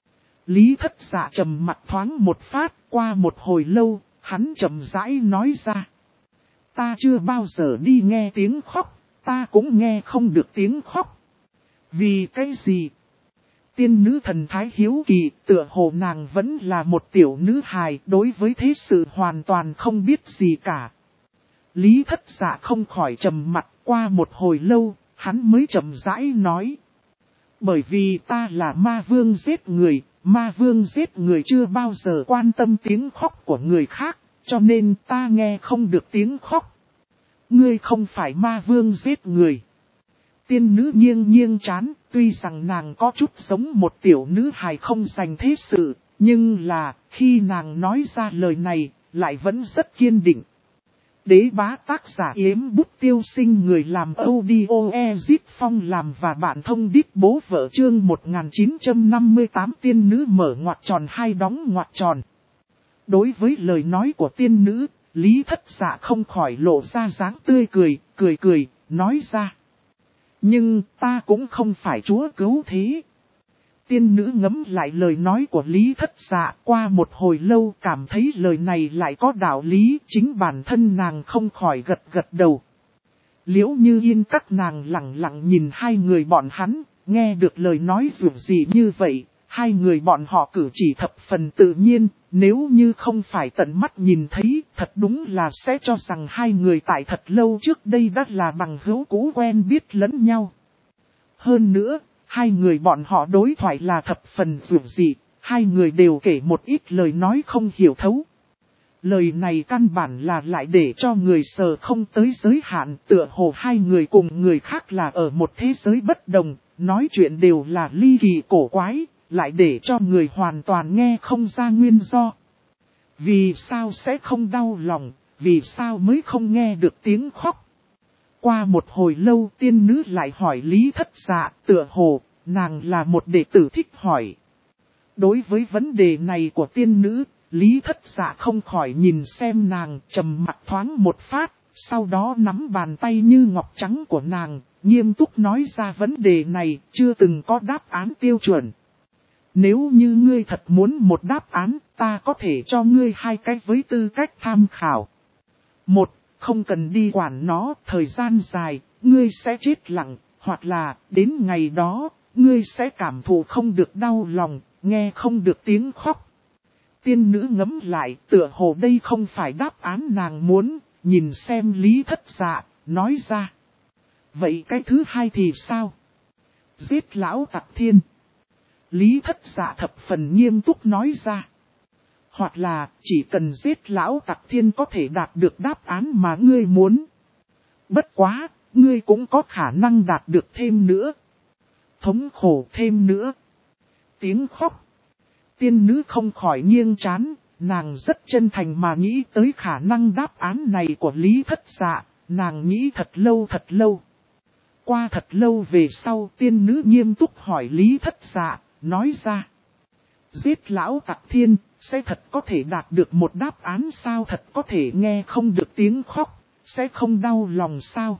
Lý Thất Dạ trầm mặt thoáng một phát, qua một hồi lâu, hắn chậm rãi nói ra. Ta chưa bao giờ đi nghe tiếng khóc, ta cũng nghe không được tiếng khóc. Vì cái gì? Tiên nữ thần thái hiếu kỳ, tựa hồ nàng vẫn là một tiểu nữ hài, đối với thế sự hoàn toàn không biết gì cả. Lý Thất Dạ không khỏi trầm mặt, qua một hồi lâu, hắn mới chậm rãi nói. Bởi vì ta là ma vương giết người, ma vương giết người chưa bao giờ quan tâm tiếng khóc của người khác, cho nên ta nghe không được tiếng khóc. Ngươi không phải ma vương giết người. Tiên nữ nghiêng trán, tuy rằng nàng có chút giống một tiểu nữ hài không dành thế sự, nhưng là, khi nàng nói ra lời này, lại vẫn rất kiên định. Đế bá tác giả Yếm Bút Tiêu Sinh, người làm audio Ezit Phong làm và bạn thông đít bố vợ, chương 1958. Tiên nữ mở ngoặc tròn hai đóng ngoặc tròn. Đối với lời nói của tiên nữ, Lý Thất Dạ không khỏi lộ ra dáng tươi cười, nói ra. Nhưng ta cũng không phải chúa cứu thế. Tiên nữ ngẫm lại lời nói của Lý Thất Dạ, qua một hồi lâu cảm thấy lời này lại có đạo lý, chính bản thân nàng không khỏi gật đầu. Liễu Như Yên các nàng lặng lặng nhìn hai người bọn hắn, nghe được lời nói dường gì như vậy, hai người bọn họ cử chỉ thập phần tự nhiên, nếu như không phải tận mắt nhìn thấy, thật đúng là sẽ cho rằng hai người tại thật lâu trước đây đã là bằng hữu cũ quen biết lẫn nhau. Hơn nữa, hai người bọn họ đối thoại là thập phần dường dị, hai người đều kể một ít lời nói không hiểu thấu. Lời này căn bản là lại để cho người sờ không tới giới hạn, tựa hồ hai người cùng người khác là ở một thế giới bất đồng, nói chuyện đều là ly kỳ cổ quái, lại để cho người hoàn toàn nghe không ra nguyên do. Vì sao sẽ không đau lòng, vì sao mới không nghe được tiếng khóc? Qua một hồi lâu tiên nữ lại hỏi Lý Thất Dạ, tựa hồ, nàng là một đệ tử thích hỏi. Đối với vấn đề này của tiên nữ, Lý Thất Dạ không khỏi nhìn xem nàng, trầm mặt thoáng một phát, sau đó nắm bàn tay như ngọc trắng của nàng, nghiêm túc nói ra vấn đề này, chưa từng có đáp án tiêu chuẩn. Nếu như ngươi thật muốn một đáp án, ta có thể cho ngươi hai cách với tư cách tham khảo. Một, không cần đi quản nó, thời gian dài, ngươi sẽ chết lặng, hoặc là, đến ngày đó, ngươi sẽ cảm thụ không được đau lòng, nghe không được tiếng khóc. Tiên nữ ngẫm lại, tựa hồ đây không phải đáp án nàng muốn, nhìn xem Lý Thất Dạ, nói ra. Vậy cái thứ hai thì sao? Giết lão Tặc Thiên. Lý Thất Dạ thập phần nghiêm túc nói ra. Hoặc là, chỉ cần giết lão Tặc Thiên có thể đạt được đáp án mà ngươi muốn. Bất quá, ngươi cũng có khả năng đạt được thêm nữa. Thống khổ thêm nữa. Tiếng khóc. Tiên nữ không khỏi nghiêng trán, nàng rất chân thành mà nghĩ tới khả năng đáp án này của Lý Thất Dạ, nàng nghĩ thật lâu thật lâu. Qua thật lâu về sau tiên nữ nghiêm túc hỏi Lý Thất Dạ, nói ra. Giết lão Tặc Thiên, sẽ thật có thể đạt được một đáp án sao, thật có thể nghe không được tiếng khóc, sẽ không đau lòng sao.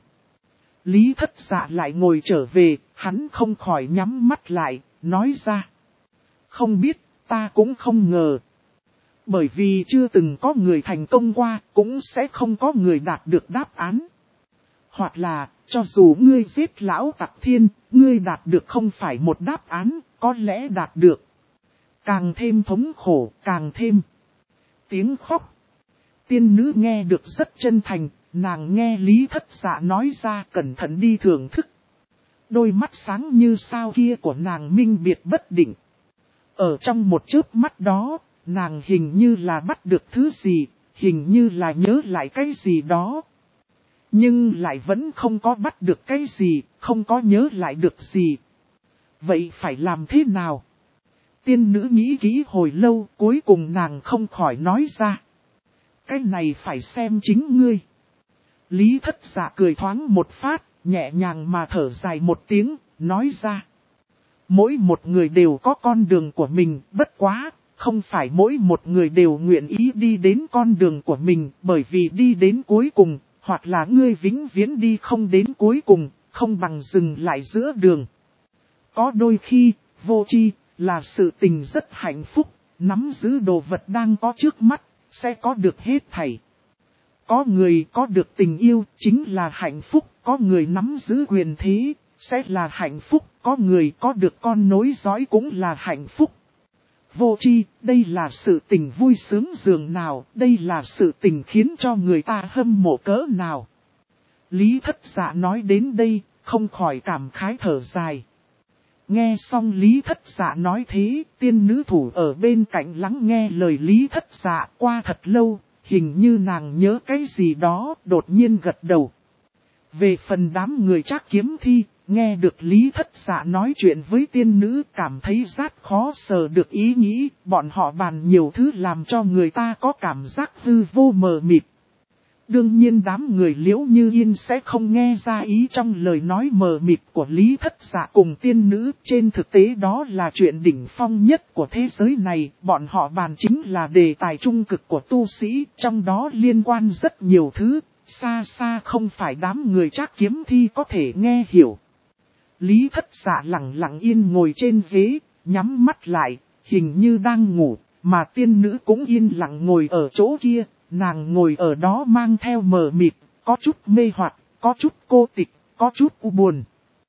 Lý Thất Dạ lại ngồi trở về, hắn không khỏi nhắm mắt lại, nói ra. Không biết, ta cũng không ngờ. Bởi vì chưa từng có người thành công qua, cũng sẽ không có người đạt được đáp án. Hoặc là, cho dù ngươi giết lão Tặc Thiên, ngươi đạt được không phải một đáp án, có lẽ đạt được. Càng thêm thống khổ, càng thêm tiếng khóc. Tiên nữ nghe được rất chân thành, nàng nghe Lý Thất Dạ nói ra cẩn thận đi thưởng thức. Đôi mắt sáng như sao kia của nàng minh biệt bất định. Ở trong một chớp mắt đó, nàng hình như là bắt được thứ gì, hình như là nhớ lại cái gì đó. Nhưng lại vẫn không có bắt được cái gì, không có nhớ lại được gì. Vậy phải làm thế nào? Tiên nữ nghĩ kỹ hồi lâu, cuối cùng nàng không khỏi nói ra. Cái này phải xem chính ngươi. Lý Thất Dạ cười thoáng một phát, nhẹ nhàng mà thở dài một tiếng, nói ra. Mỗi một người đều có con đường của mình, bất quá, không phải mỗi một người đều nguyện ý đi đến con đường của mình, bởi vì đi đến cuối cùng, hoặc là ngươi vĩnh viễn đi không đến cuối cùng, không bằng dừng lại giữa đường. Có đôi khi, vô tri là sự tình rất hạnh phúc, nắm giữ đồ vật đang có trước mắt, sẽ có được hết thảy. Có người có được tình yêu, chính là hạnh phúc, có người nắm giữ quyền thế, sẽ là hạnh phúc, có người có được con nối dõi cũng là hạnh phúc. Vô tri, đây là sự tình vui sướng dường nào, đây là sự tình khiến cho người ta hâm mộ cỡ nào. Lý Thất Dạ nói đến đây, không khỏi cảm khái thở dài. Nghe xong Lý Thất Dạ nói thế, tiên nữ thủ ở bên cạnh lắng nghe lời Lý Thất Dạ qua thật lâu, hình như nàng nhớ cái gì đó, đột nhiên gật đầu. Về phần đám người Trác Kiếm Thi, nghe được Lý Thất Dạ nói chuyện với tiên nữ cảm thấy rất khó sờ được ý nghĩ, bọn họ bàn nhiều thứ làm cho người ta có cảm giác hư vô mờ mịt. Đương nhiên đám người Liễu Như Yên sẽ không nghe ra ý trong lời nói mờ mịt của Lý Thất Dạ cùng tiên nữ. Trên thực tế đó là chuyện đỉnh phong nhất của thế giới này, bọn họ bàn chính là đề tài trung cực của tu sĩ, trong đó liên quan rất nhiều thứ, xa xa không phải đám người Trác Kiếm Thi có thể nghe hiểu. Lý Thất Dạ lặng lặng yên ngồi trên ghế, nhắm mắt lại, hình như đang ngủ, mà tiên nữ cũng yên lặng ngồi ở chỗ kia. Nàng ngồi ở đó mang theo mờ mịt, có chút mê hoặc, có chút cô tịch, có chút u buồn.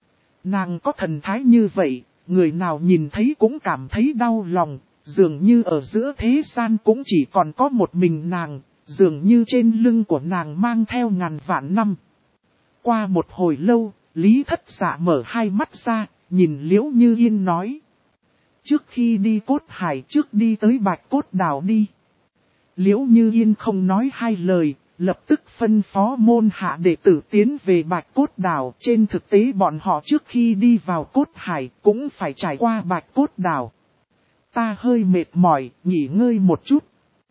Nàng có thần thái như vậy, người nào nhìn thấy cũng cảm thấy đau lòng, dường như ở giữa thế gian cũng chỉ còn có một mình nàng, dường như trên lưng của nàng mang theo ngàn vạn năm. Qua một hồi lâu, Lý Thất Dạ mở hai mắt ra, nhìn Liễu Như Yên nói. Trước khi đi Cốt Hải trước đi tới Bạch Cốt Đảo đi. Liễu Như Yên không nói hai lời, lập tức phân phó môn hạ đệ tử tiến về Bạch Cốt Đảo. Trên thực tế bọn họ trước khi đi vào Cốt Hải cũng phải trải qua Bạch Cốt Đảo. Ta hơi mệt mỏi, nghỉ ngơi một chút.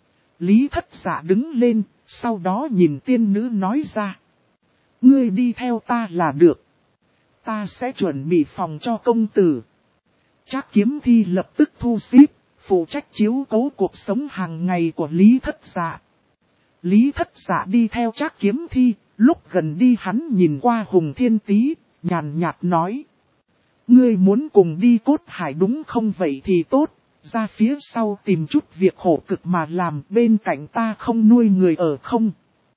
Lý Thất Dạ đứng lên, sau đó nhìn tiên nữ nói ra. Ngươi đi theo ta là được. Ta sẽ chuẩn bị phòng cho công tử. Trác Kiếm Thi lập tức thu xếp, phụ trách chiếu cố cuộc sống hàng ngày của Lý Thất Dạ. Lý Thất Dạ đi theo Trác Kiếm Thi, lúc gần đi hắn nhìn qua Hùng Thiên Tý, nhàn nhạt nói. Ngươi muốn cùng đi Cốt Hải đúng không, vậy thì tốt, ra phía sau tìm chút việc khổ cực mà làm, bên cạnh ta không nuôi người ở không?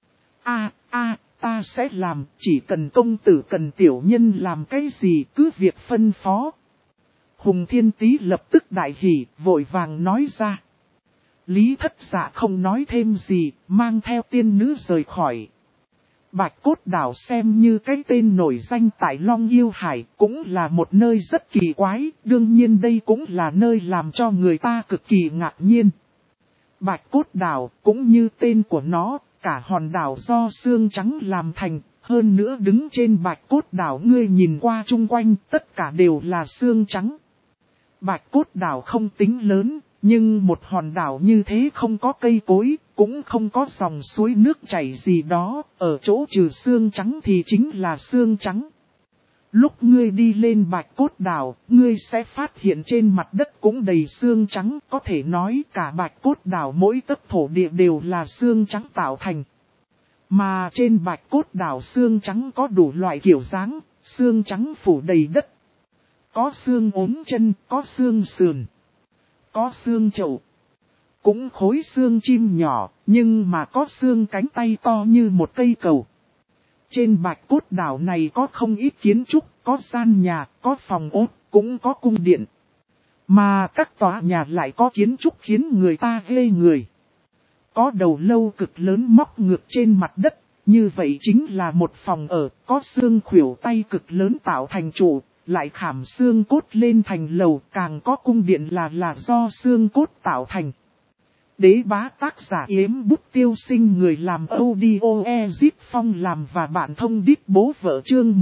Ta sẽ làm, chỉ cần công tử cần tiểu nhân làm cái gì cứ việc phân phó. Hùng Thiên Tý lập tức đại hỉ, vội vàng nói ra. Lý Thất Dạ không nói thêm gì, mang theo tiên nữ rời khỏi. Bạch Cốt Đảo xem như cái tên nổi danh tại Long Yêu Hải, cũng là một nơi rất kỳ quái, đương nhiên đây cũng là nơi làm cho người ta cực kỳ ngạc nhiên. Bạch Cốt Đảo cũng như tên của nó, cả hòn đảo do xương trắng làm thành, hơn nữa đứng trên Bạch Cốt Đảo ngươi nhìn qua chung quanh tất cả đều là xương trắng. Bạch Cốt Đảo không tính lớn, nhưng một hòn đảo như thế không có cây cối, cũng không có dòng suối nước chảy gì đó, ở chỗ trừ xương trắng thì chính là xương trắng. Lúc ngươi đi lên Bạch Cốt Đảo, ngươi sẽ phát hiện trên mặt đất cũng đầy xương trắng, có thể nói cả Bạch Cốt Đảo mỗi tấc thổ địa đều là xương trắng tạo thành. Mà trên Bạch Cốt Đảo xương trắng có đủ loại kiểu dáng, xương trắng phủ đầy đất. Có xương ốm chân, có xương sườn, có xương chậu, cũng khối xương chim nhỏ, nhưng mà có xương cánh tay to như một cây cầu. Trên Bạch Cốt Đảo này có không ít kiến trúc, có gian nhà, có phòng ốt, cũng có cung điện. Mà các tòa nhà lại có kiến trúc khiến người ta ghê người. Có đầu lâu cực lớn móc ngược trên mặt đất, như vậy chính là một phòng ở, có xương khuỷu tay cực lớn tạo thành trụ, lại khảm xương cốt lên thành lầu, càng có cung điện là do xương cốt tạo thành. Đế bá tác giả Yếm Bút Tiêu Sinh, người làm audio Ezit Phong làm và bạn thông đít bố vợ, chương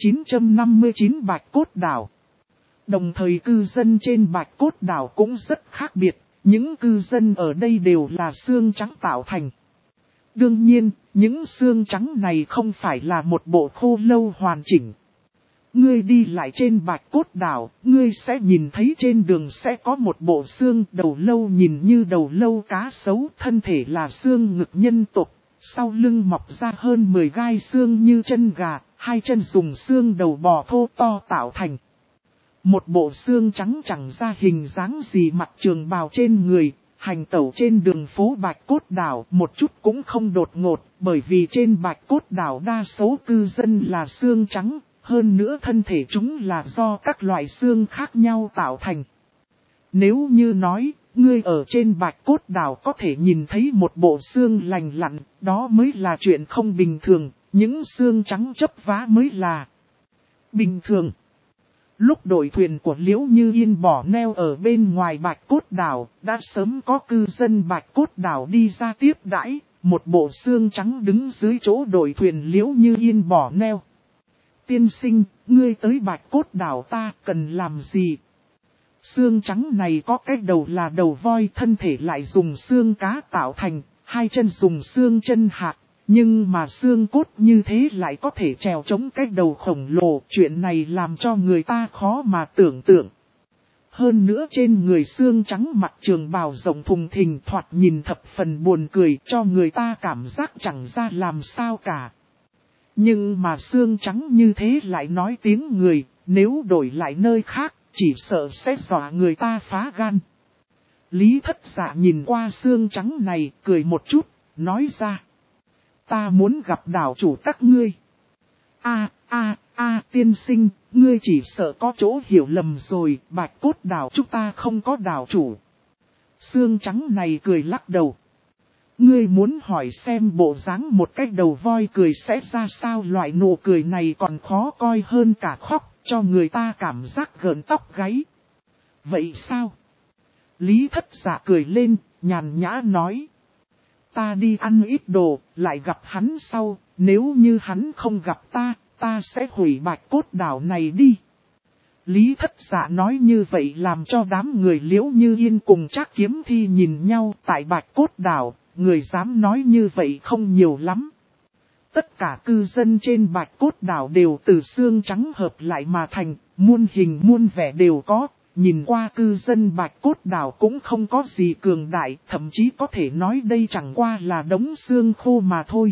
1959 Bạch Cốt Đảo. Đồng thời cư dân trên Bạch Cốt Đảo cũng rất khác biệt, những cư dân ở đây đều là xương trắng tạo thành. Đương nhiên, những xương trắng này không phải là một bộ khô lâu hoàn chỉnh. Ngươi đi lại trên Bạch Cốt Đảo, ngươi sẽ nhìn thấy trên đường sẽ có một bộ xương đầu lâu nhìn như đầu lâu cá sấu, thân thể là xương ngực nhân tộc, sau lưng mọc ra hơn 10 gai xương như chân gà, hai chân dùng xương đầu bò thô to tạo thành. Một bộ xương trắng chẳng ra hình dáng gì, mặc trường bào trên người, hành tẩu trên đường phố Bạch Cốt Đảo một chút cũng không đột ngột, bởi vì trên Bạch Cốt Đảo đa số cư dân là xương trắng. Hơn nữa thân thể chúng là do các loại xương khác nhau tạo thành. Nếu như nói, ngươi ở trên Bạch Cốt Đảo có thể nhìn thấy một bộ xương lành lặn, đó mới là chuyện không bình thường, những xương trắng chấp vá mới là bình thường. Lúc đội thuyền của Liễu Như Yên bỏ neo ở bên ngoài Bạch Cốt Đảo, đã sớm có cư dân Bạch Cốt Đảo đi ra tiếp đãi, một bộ xương trắng đứng dưới chỗ đội thuyền Liễu Như Yên bỏ neo. Tiên sinh, ngươi tới Bạch Cốt Đảo ta cần làm gì? Xương trắng này có cái đầu là đầu voi, thân thể lại dùng xương cá tạo thành, hai chân dùng xương chân hạc, nhưng mà xương cốt như thế lại có thể trèo chống cái đầu khổng lồ, chuyện này làm cho người ta khó mà tưởng tượng. Hơn nữa trên người xương trắng mặc trường bào rộng thùng thình, thoạt nhìn thập phần buồn cười, cho người ta cảm giác chẳng ra làm sao cả. Nhưng mà xương trắng như thế lại nói tiếng người, nếu đổi lại nơi khác, chỉ sợ sẽ dọa người ta phá gan. Lý Thất Dạ nhìn qua xương trắng này, cười một chút, nói ra. Ta muốn gặp đảo chủ các ngươi. Tiên sinh, ngươi chỉ sợ có chỗ hiểu lầm rồi, Bạch Cốt Đảo chúng ta không có đảo chủ. Xương trắng này cười lắc đầu. Ngươi muốn hỏi xem bộ dáng một cái đầu voi cười sẽ ra sao, loại nụ cười này còn khó coi hơn cả khóc, cho người ta cảm giác gợn tóc gáy. Vậy sao? Lý Thất Dạ cười lên, nhàn nhã nói. Ta đi ăn ít đồ, lại gặp hắn sau, nếu như hắn không gặp ta sẽ hủy Bạch Cốt Đảo này đi. Lý Thất Dạ nói như vậy làm cho đám người Liễu Như Yên cùng Trác Kiếm Thi nhìn nhau. Tại Bạch Cốt Đảo, người dám nói như vậy không nhiều lắm. Tất cả cư dân trên Bạch Cốt Đảo đều từ xương trắng hợp lại mà thành, muôn hình muôn vẻ đều có, nhìn qua cư dân Bạch Cốt Đảo cũng không có gì cường đại, thậm chí có thể nói đây chẳng qua là đống xương khô mà thôi.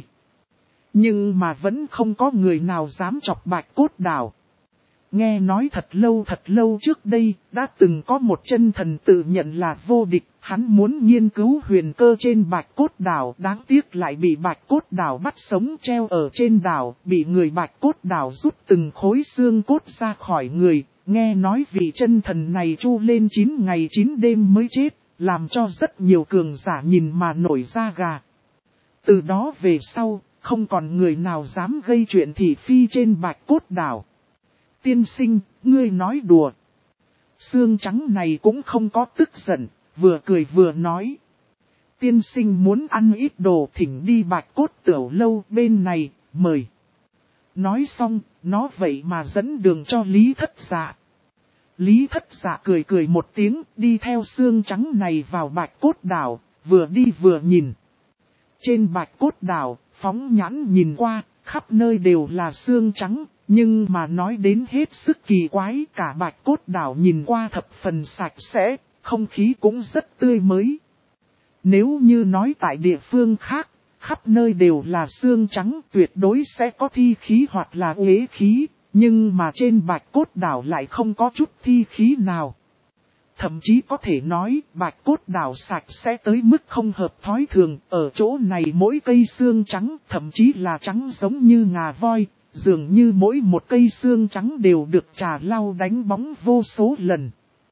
Nhưng mà vẫn không có người nào dám chọc Bạch Cốt Đảo. Nghe nói thật lâu trước đây, đã từng có một chân thần tự nhận là vô địch, hắn muốn nghiên cứu huyền cơ trên Bạch Cốt Đảo, đáng tiếc lại bị Bạch Cốt Đảo bắt sống treo ở trên đảo, bị người Bạch Cốt Đảo rút từng khối xương cốt ra khỏi người, nghe nói vị chân thần này chu lên 9 ngày 9 đêm mới chết, làm cho rất nhiều cường giả nhìn mà nổi da gà. Từ đó về sau, không còn người nào dám gây chuyện thị phi trên Bạch Cốt Đảo. Tiên sinh, ngươi nói đùa. Xương trắng này cũng không có tức giận, vừa cười vừa nói. Tiên sinh muốn ăn ít đồ thỉnh đi Bạch Cốt Tiểu Lâu bên này, mời. Nói xong, nó vậy mà dẫn đường cho Lý Thất Dạ. Lý Thất Dạ cười một tiếng, đi theo xương trắng này vào Bạch Cốt Đảo, vừa đi vừa nhìn. Trên Bạch Cốt Đảo, phóng nhãn nhìn qua, khắp nơi đều là xương trắng. Nhưng mà nói đến hết sức kỳ quái, cả Bạch Cốt Đảo nhìn qua thập phần sạch sẽ, không khí cũng rất tươi mới. Nếu như nói tại địa phương khác, khắp nơi đều là xương trắng tuyệt đối sẽ có thi khí hoặc là uế khí, nhưng mà trên Bạch Cốt Đảo lại không có chút thi khí nào. Thậm chí có thể nói Bạch Cốt Đảo sạch sẽ tới mức không hợp thói thường, ở chỗ này mỗi cây xương trắng thậm chí là trắng giống như ngà voi. Dường như mỗi một cây xương trắng đều được trà lau đánh bóng vô số lần.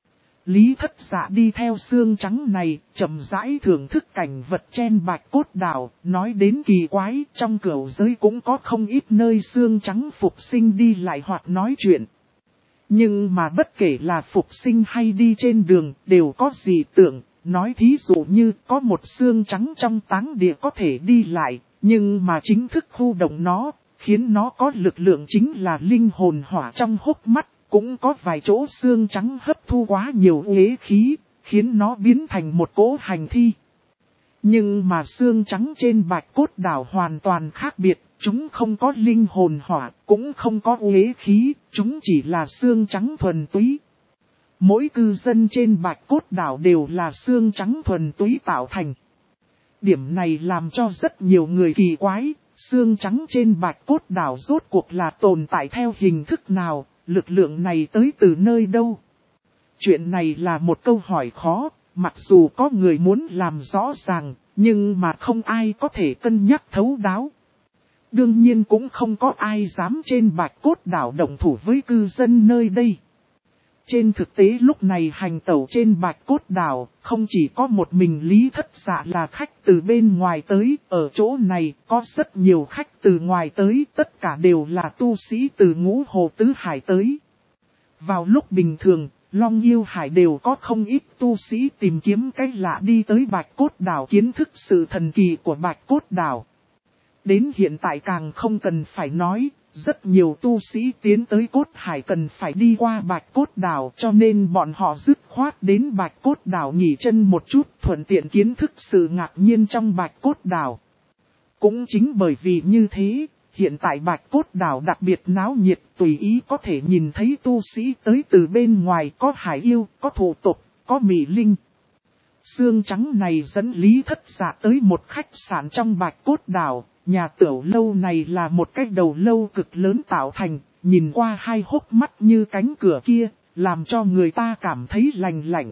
Lý Thất Dạ đi theo xương trắng này, chậm rãi thưởng thức cảnh vật trên Bạch Cốt Đảo, nói đến kỳ quái, trong cửu giới cũng có không ít nơi xương trắng phục sinh đi lại hoặc nói chuyện. Nhưng mà bất kể là phục sinh hay đi trên đường, đều có dị tượng, nói thí dụ như có một xương trắng trong táng địa có thể đi lại, nhưng mà chính thức khu động nó, khiến nó có lực lượng chính là linh hồn hỏa trong hốc mắt, cũng có vài chỗ xương trắng hấp thu quá nhiều uế khí, khiến nó biến thành một cỗ hành thi. Nhưng mà xương trắng trên Bạch Cốt Đảo hoàn toàn khác biệt, chúng không có linh hồn hỏa, cũng không có uế khí, chúng chỉ là xương trắng thuần túy. Mỗi cư dân trên Bạch Cốt Đảo đều là xương trắng thuần túy tạo thành. Điểm này làm cho rất nhiều người kỳ quái. Xương trắng trên Bạch Cốt Đảo rốt cuộc là tồn tại theo hình thức nào, lực lượng này tới từ nơi đâu? Chuyện này là một câu hỏi khó, mặc dù có người muốn làm rõ ràng, nhưng mà không ai có thể cân nhắc thấu đáo. Đương nhiên cũng không có ai dám trên Bạch Cốt Đảo động thủ với cư dân nơi đây. Trên thực tế lúc này hành tẩu trên Bạch Cốt Đảo, không chỉ có một mình Lý Thất Dạ là khách từ bên ngoài tới, ở chỗ này có rất nhiều khách từ ngoài tới, tất cả đều là tu sĩ từ Ngũ Hồ Tứ Hải tới. Vào lúc bình thường, Long Yêu Hải đều có không ít tu sĩ tìm kiếm cách lạ đi tới Bạch Cốt Đảo kiến thức sự thần kỳ của Bạch Cốt Đảo. Đến hiện tại càng không cần phải nói. Rất nhiều tu sĩ tiến tới Cốt Hải cần phải đi qua Bạch Cốt Đảo cho nên bọn họ dứt khoát đến Bạch Cốt Đảo nghỉ chân một chút thuận tiện kiến thức sự ngạc nhiên trong Bạch Cốt Đảo. Cũng chính bởi vì như thế, hiện tại Bạch Cốt Đảo đặc biệt náo nhiệt tùy ý có thể nhìn thấy tu sĩ tới từ bên ngoài có hải yêu, có thổ tộc, có mị linh. Xương trắng này dẫn Lý Thất Dạ tới một khách sạn trong Bạch Cốt Đảo. Nhà tiểu lâu này là một cái đầu lâu cực lớn tạo thành, nhìn qua hai hốc mắt như cánh cửa kia, làm cho người ta cảm thấy lành lạnh.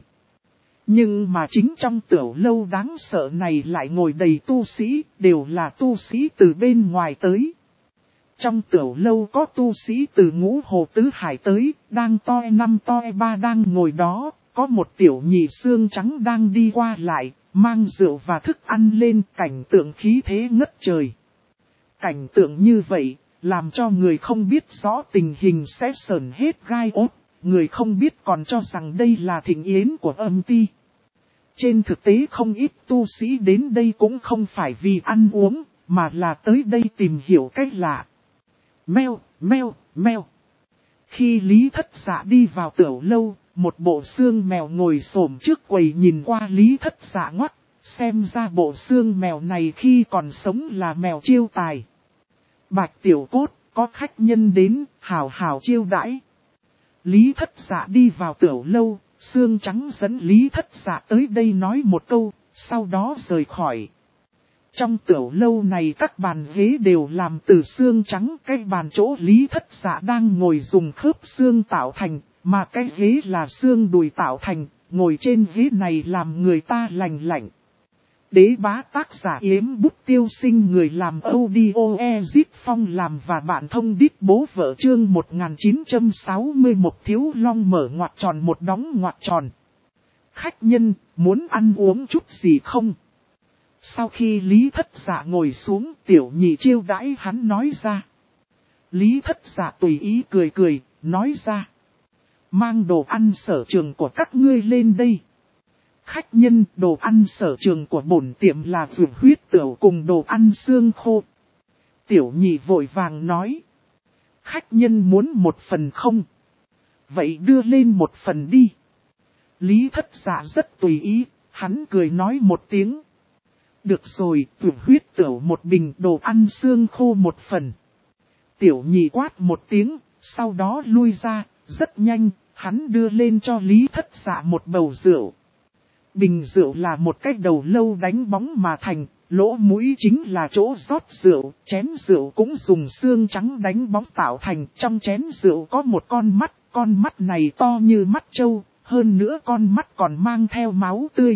Nhưng mà chính trong tiểu lâu đáng sợ này lại ngồi đầy tu sĩ, đều là tu sĩ từ bên ngoài tới. Trong tiểu lâu có tu sĩ từ Ngũ Hồ Tứ Hải tới, đang toi 5 toi 3 đang ngồi đó, có một tiểu nhị xương trắng đang đi qua lại, mang rượu và thức ăn lên, cảnh tượng khí thế ngất trời. Cảnh tượng như vậy, làm cho người không biết rõ tình hình sẽ sởn hết gai ốt, người không biết còn cho rằng đây là thịnh yến của âm ti. Trên thực tế không ít tu sĩ đến đây cũng không phải vì ăn uống, mà là tới đây tìm hiểu cách lạ. Meo, meo, meo. Khi Lý Thất Dạ đi vào tiểu lâu, một bộ xương mèo ngồi xổm trước quầy nhìn qua Lý Thất Dạ ngoắt, xem ra bộ xương mèo này khi còn sống là mèo chiêu tài. Bạch Tiểu Cốt, có khách nhân đến, hào hào chiêu đãi. Lý Thất Dạ đi vào tiểu lâu, Xương trắng dẫn Lý Thất Dạ tới đây nói một câu, sau đó rời khỏi. Trong tiểu lâu này các bàn ghế đều làm từ xương trắng, cái bàn chỗ Lý Thất Dạ đang ngồi dùng khớp xương tạo thành, mà cái ghế là xương đùi tạo thành, ngồi trên ghế này làm người ta lành lạnh. Đế bá tác giả Yếm Bút Tiêu Sinh, người làm audio Ezit Phong làm và bạn thông đít bố vợ, chương 1961 Thiếu Long mở ngoặc tròn một đóng ngoặc tròn. Khách nhân, muốn ăn uống chút gì không? Sau khi Lý Thất Dạ ngồi xuống, tiểu nhị chiêu đãi hắn nói ra. Lý Thất Dạ tùy ý cười cười, nói ra. Mang đồ ăn sở trường của các ngươi lên đây. Khách nhân, đồ ăn sở trường của bổn tiệm là vượt huyết tửu cùng đồ ăn xương khô. Tiểu nhị vội vàng nói. Khách nhân muốn một phần không? Vậy đưa lên một phần đi. Lý Thất Dạ rất tùy ý, hắn cười nói một tiếng. Được rồi, vượt huyết tửu một bình, đồ ăn xương khô một phần. Tiểu nhị quát một tiếng, sau đó lui ra, rất nhanh, hắn đưa lên cho Lý Thất Dạ một bầu rượu. Bình rượu là một cái đầu lâu đánh bóng mà thành, lỗ mũi chính là chỗ rót rượu, chén rượu cũng dùng xương trắng đánh bóng tạo thành. Trong chén rượu có một con mắt này to như mắt trâu, hơn nữa con mắt còn mang theo máu tươi.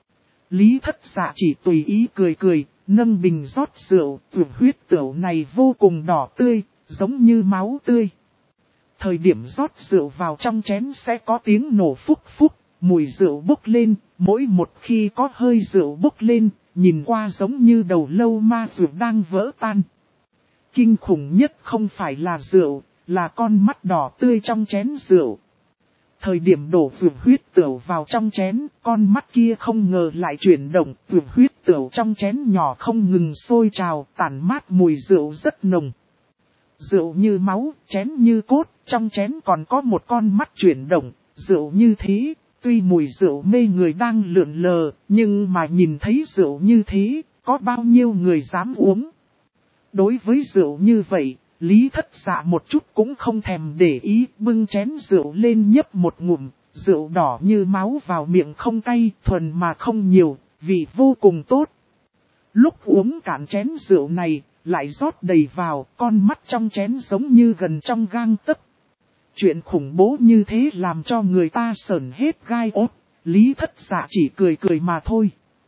Lý Thất Dạ chỉ tùy ý cười cười, nâng bình rót rượu, huyết tửu này vô cùng đỏ tươi, giống như máu tươi. Thời điểm rót rượu vào trong chén sẽ có tiếng nổ phúc phúc, mùi rượu bốc lên, mỗi một khi có hơi rượu bốc lên, nhìn qua giống như đầu lâu ma rượu đang vỡ tan. Kinh khủng nhất không phải là rượu, là con mắt đỏ tươi trong chén rượu. Thời điểm đổ vượt huyết tửu vào trong chén, con mắt kia không ngờ lại chuyển động, vượt huyết tửu trong chén nhỏ không ngừng sôi trào, tản mát mùi rượu rất nồng. Rượu như máu, chén như cốt, trong chén còn có một con mắt chuyển động, rượu như thế, tuy mùi rượu mê người đang lượn lờ, nhưng mà nhìn thấy rượu như thế, có bao nhiêu người dám uống. Đối với rượu như vậy, Lý Thất Dạ một chút cũng không thèm để ý, bưng chén rượu lên nhấp một ngụm, rượu đỏ như máu vào miệng không cay, thuần mà không nhiều, vị vô cùng tốt. Lúc uống cạn chén rượu này, lại rót đầy vào, con mắt trong chén giống như gần trong gang tấc. Chuyện khủng bố như thế làm cho người ta sởn hết gai ốt, Lý Thất Dạ chỉ cười cười mà thôi.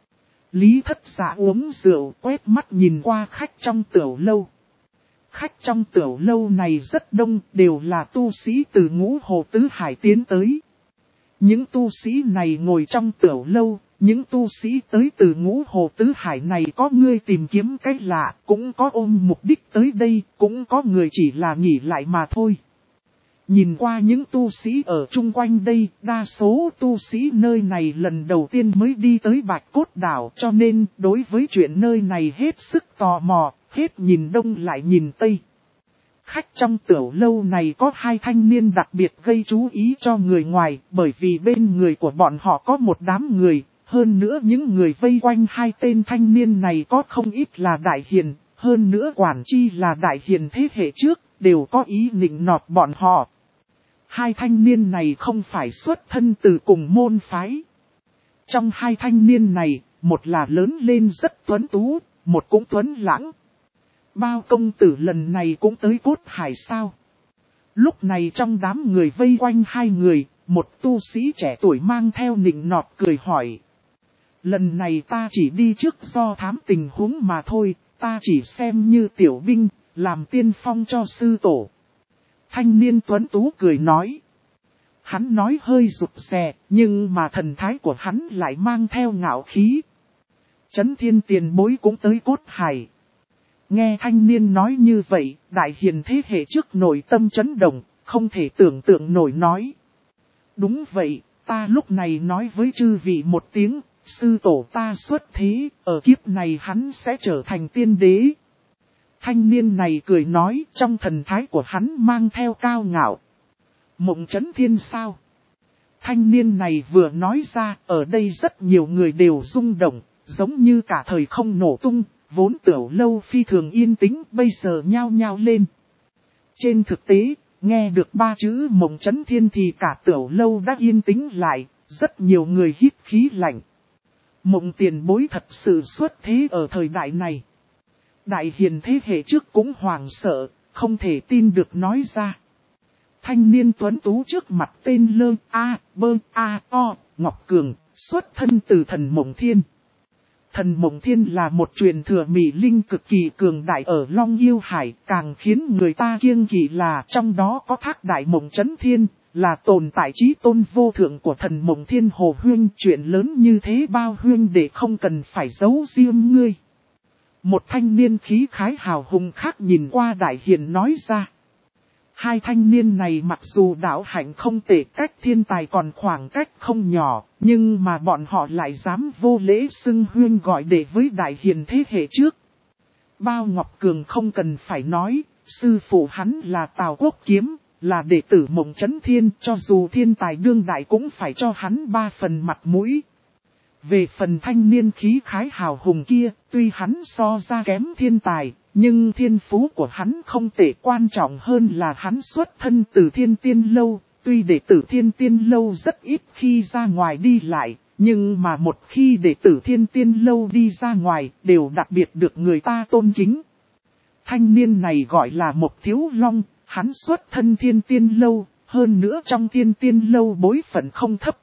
Lý Thất Dạ uống rượu, quét mắt nhìn qua khách trong tiểu lâu. Khách trong tiểu lâu này rất đông, đều là tu sĩ từ Ngũ Hồ Tứ Hải tiến tới. Những tu sĩ này ngồi trong tiểu lâu, những tu sĩ tới từ Ngũ Hồ Tứ Hải này có người tìm kiếm cách lạ, cũng có ôm mục đích tới đây, cũng có người chỉ là nghỉ lại mà thôi. Nhìn qua những tu sĩ ở chung quanh đây, đa số tu sĩ nơi này lần đầu tiên mới đi tới Bạch Cốt Đảo, cho nên đối với chuyện nơi này hết sức tò mò, hết nhìn đông lại nhìn tây. Khách trong tiểu lâu này có hai thanh niên đặc biệt gây chú ý cho người ngoài, bởi vì bên người của bọn họ có một đám người, hơn nữa những người vây quanh hai tên thanh niên này có không ít là đại hiền, hơn nữa quản chi là đại hiền thế hệ trước, đều có ý nịnh nọt bọn họ. Hai thanh niên này không phải xuất thân từ cùng môn phái. Trong hai thanh niên này, một là lớn lên rất tuấn tú, một cũng tuấn lãng. Bao công tử lần này cũng tới Cốt Hải sao? Lúc này trong đám người vây quanh hai người, một tu sĩ trẻ tuổi mang theo nịnh nọt cười hỏi. Lần này ta chỉ đi trước do thám tình huống mà thôi, ta chỉ xem như tiểu binh, làm tiên phong cho sư tổ. Thanh niên tuấn tú cười nói. Hắn nói hơi rụt rè, nhưng mà thần thái của hắn lại mang theo ngạo khí. Chấn Thiên tiền bối cũng tới Cốt Hải. Nghe thanh niên nói như vậy, đại hiền thế hệ trước nội tâm chấn động, không thể tưởng tượng nổi nói. Đúng vậy, ta lúc này nói với chư vị một tiếng, sư tổ ta xuất thế, ở kiếp này hắn sẽ trở thành tiên đế. Thanh niên này cười nói, trong thần thái của hắn mang theo cao ngạo. Mộng Chấn Thiên sao? Thanh niên này vừa nói ra, ở đây rất nhiều người đều rung động, giống như cả thời không nổ tung, vốn tiểu lâu phi thường yên tĩnh, bây giờ nhao nhao lên. Trên thực tế, Nghe được ba chữ Mộng Chấn Thiên thì cả tiểu lâu đã yên tĩnh lại, rất nhiều người hít khí lạnh. Mộng tiền bối thật sự xuất thế ở thời đại này. Đại hiền thế hệ trước cũng hoảng sợ, không thể tin được nói ra. Thanh niên tuấn tú trước mặt tên Lơ A, Bơ A, O, Ngọc Cường, xuất thân từ thần Mộng Thiên. Thần Mộng Thiên là một truyền thừa mỹ linh cực kỳ cường đại ở Long Yêu Hải, càng khiến người ta kiêng kỵ là trong đó có Thác Đại Mộng Chấn Thiên, là tồn tại chí tôn vô thượng của thần Mộng Thiên Hồ Huyên. Chuyện lớn như thế bao huyên để không cần phải giấu riêng ngươi. Một thanh niên khí khái hào hùng khác nhìn qua đại hiền nói ra. Hai thanh niên này mặc dù đạo hạnh không tệ, cách thiên tài còn khoảng cách không nhỏ, nhưng mà bọn họ lại dám vô lễ xưng huyên gọi đệ với đại hiền thế hệ trước. Bao Ngọc Cường không cần phải nói, sư phụ hắn là Tào Quốc Kiếm, là đệ tử Mộng Chấn Thiên, cho dù thiên tài đương đại cũng phải cho hắn 3 phần mặt mũi. Về phần thanh niên khí khái hào hùng kia, tuy hắn so ra kém thiên tài, nhưng thiên phú của hắn không tệ, quan trọng hơn là hắn xuất thân từ Thiên Tiên Lâu. Tuy đệ tử Thiên Tiên Lâu rất ít khi ra ngoài đi lại, nhưng mà một khi đệ tử Thiên Tiên Lâu đi ra ngoài đều đặc biệt được người ta tôn kính. Thanh niên này gọi là Mộc Thiếu Long, hắn xuất thân Thiên Tiên Lâu, hơn nữa trong Thiên Tiên Lâu bối phận không thấp.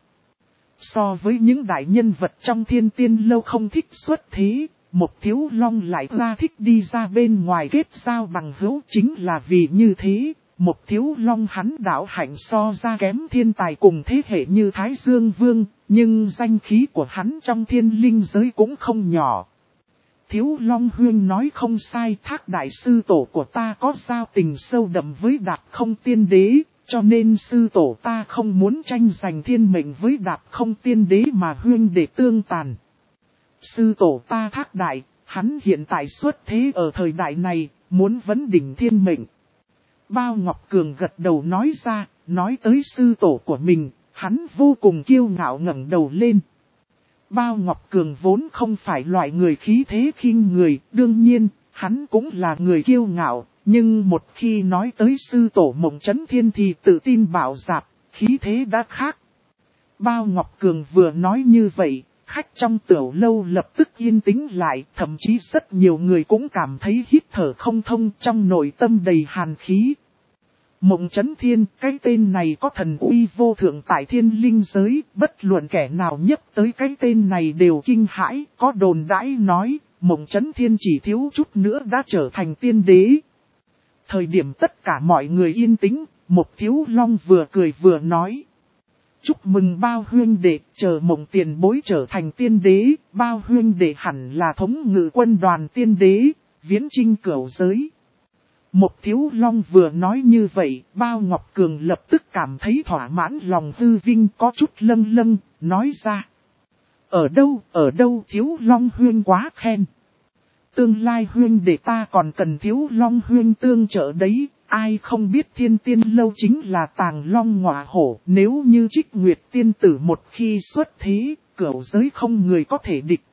So với những đại nhân vật trong Thiên Tiên Lâu không thích xuất thế, Mộc Thiếu Long lại ra thích đi ra bên ngoài kết giao bằng hữu. Chính là vì như thế, Mộc Thiếu Long hắn đạo hạnh so ra kém thiên tài cùng thế hệ như Thái Dương Vương, nhưng danh khí của hắn trong thiên linh giới cũng không nhỏ. Thiếu Long Huyên nói không sai, Thác đại sư tổ của ta có giao tình sâu đậm với Đạt Không Tiên Đế, cho nên sư tổ ta không muốn tranh giành thiên mệnh với Đạt Không Tiên Đế mà huyên để tương tàn. Sư tổ ta Thác đại, hắn hiện tại xuất thế ở thời đại này, muốn vấn đỉnh thiên mệnh. Bao Ngọc Cường gật đầu nói ra, nói tới sư tổ của mình, hắn vô cùng kiêu ngạo ngẩng đầu lên. Bao Ngọc Cường vốn không phải loại người khí thế khinh người, đương nhiên, hắn cũng là người kiêu ngạo, nhưng một khi nói tới sư tổ Mộng Chấn Thiên thì tự tin bạo dạp, khí thế đã khác. Bao Ngọc Cường vừa nói như vậy, khách trong tiểu lâu lập tức yên tĩnh lại, thậm chí rất nhiều người cũng cảm thấy hít thở không thông, trong nội tâm đầy hàn khí. Mộng Chấn Thiên, cái tên này có thần uy vô thượng tại thiên linh giới, bất luận kẻ nào nhắc tới cái tên này đều kinh hãi, có đồn đãi nói, Mộng Chấn Thiên chỉ thiếu chút nữa đã trở thành tiên đế. Thời điểm tất cả mọi người yên tĩnh, Mộc Thiếu Long vừa cười vừa nói. Chúc mừng Bao huyên đệ, chờ Mộng tiền bối trở thành tiên đế, Bao huyên đệ hẳn là thống ngự quân đoàn tiên đế, viễn chinh cửu giới. Mộc Thiếu Long vừa nói như vậy, Bao Ngọc Cường lập tức cảm thấy thỏa mãn, lòng hư vinh có chút lâng lâng, nói ra. Ở đâu Thiếu Long huyên quá khen. Tương lai huyên để ta còn cần Thiếu Long huyên tương trợ đấy, ai không biết Thiên Tiên Lâu chính là tàng long ngọa hổ, nếu như Trích Nguyệt tiên tử một khi xuất thế, cửu giới không người có thể địch.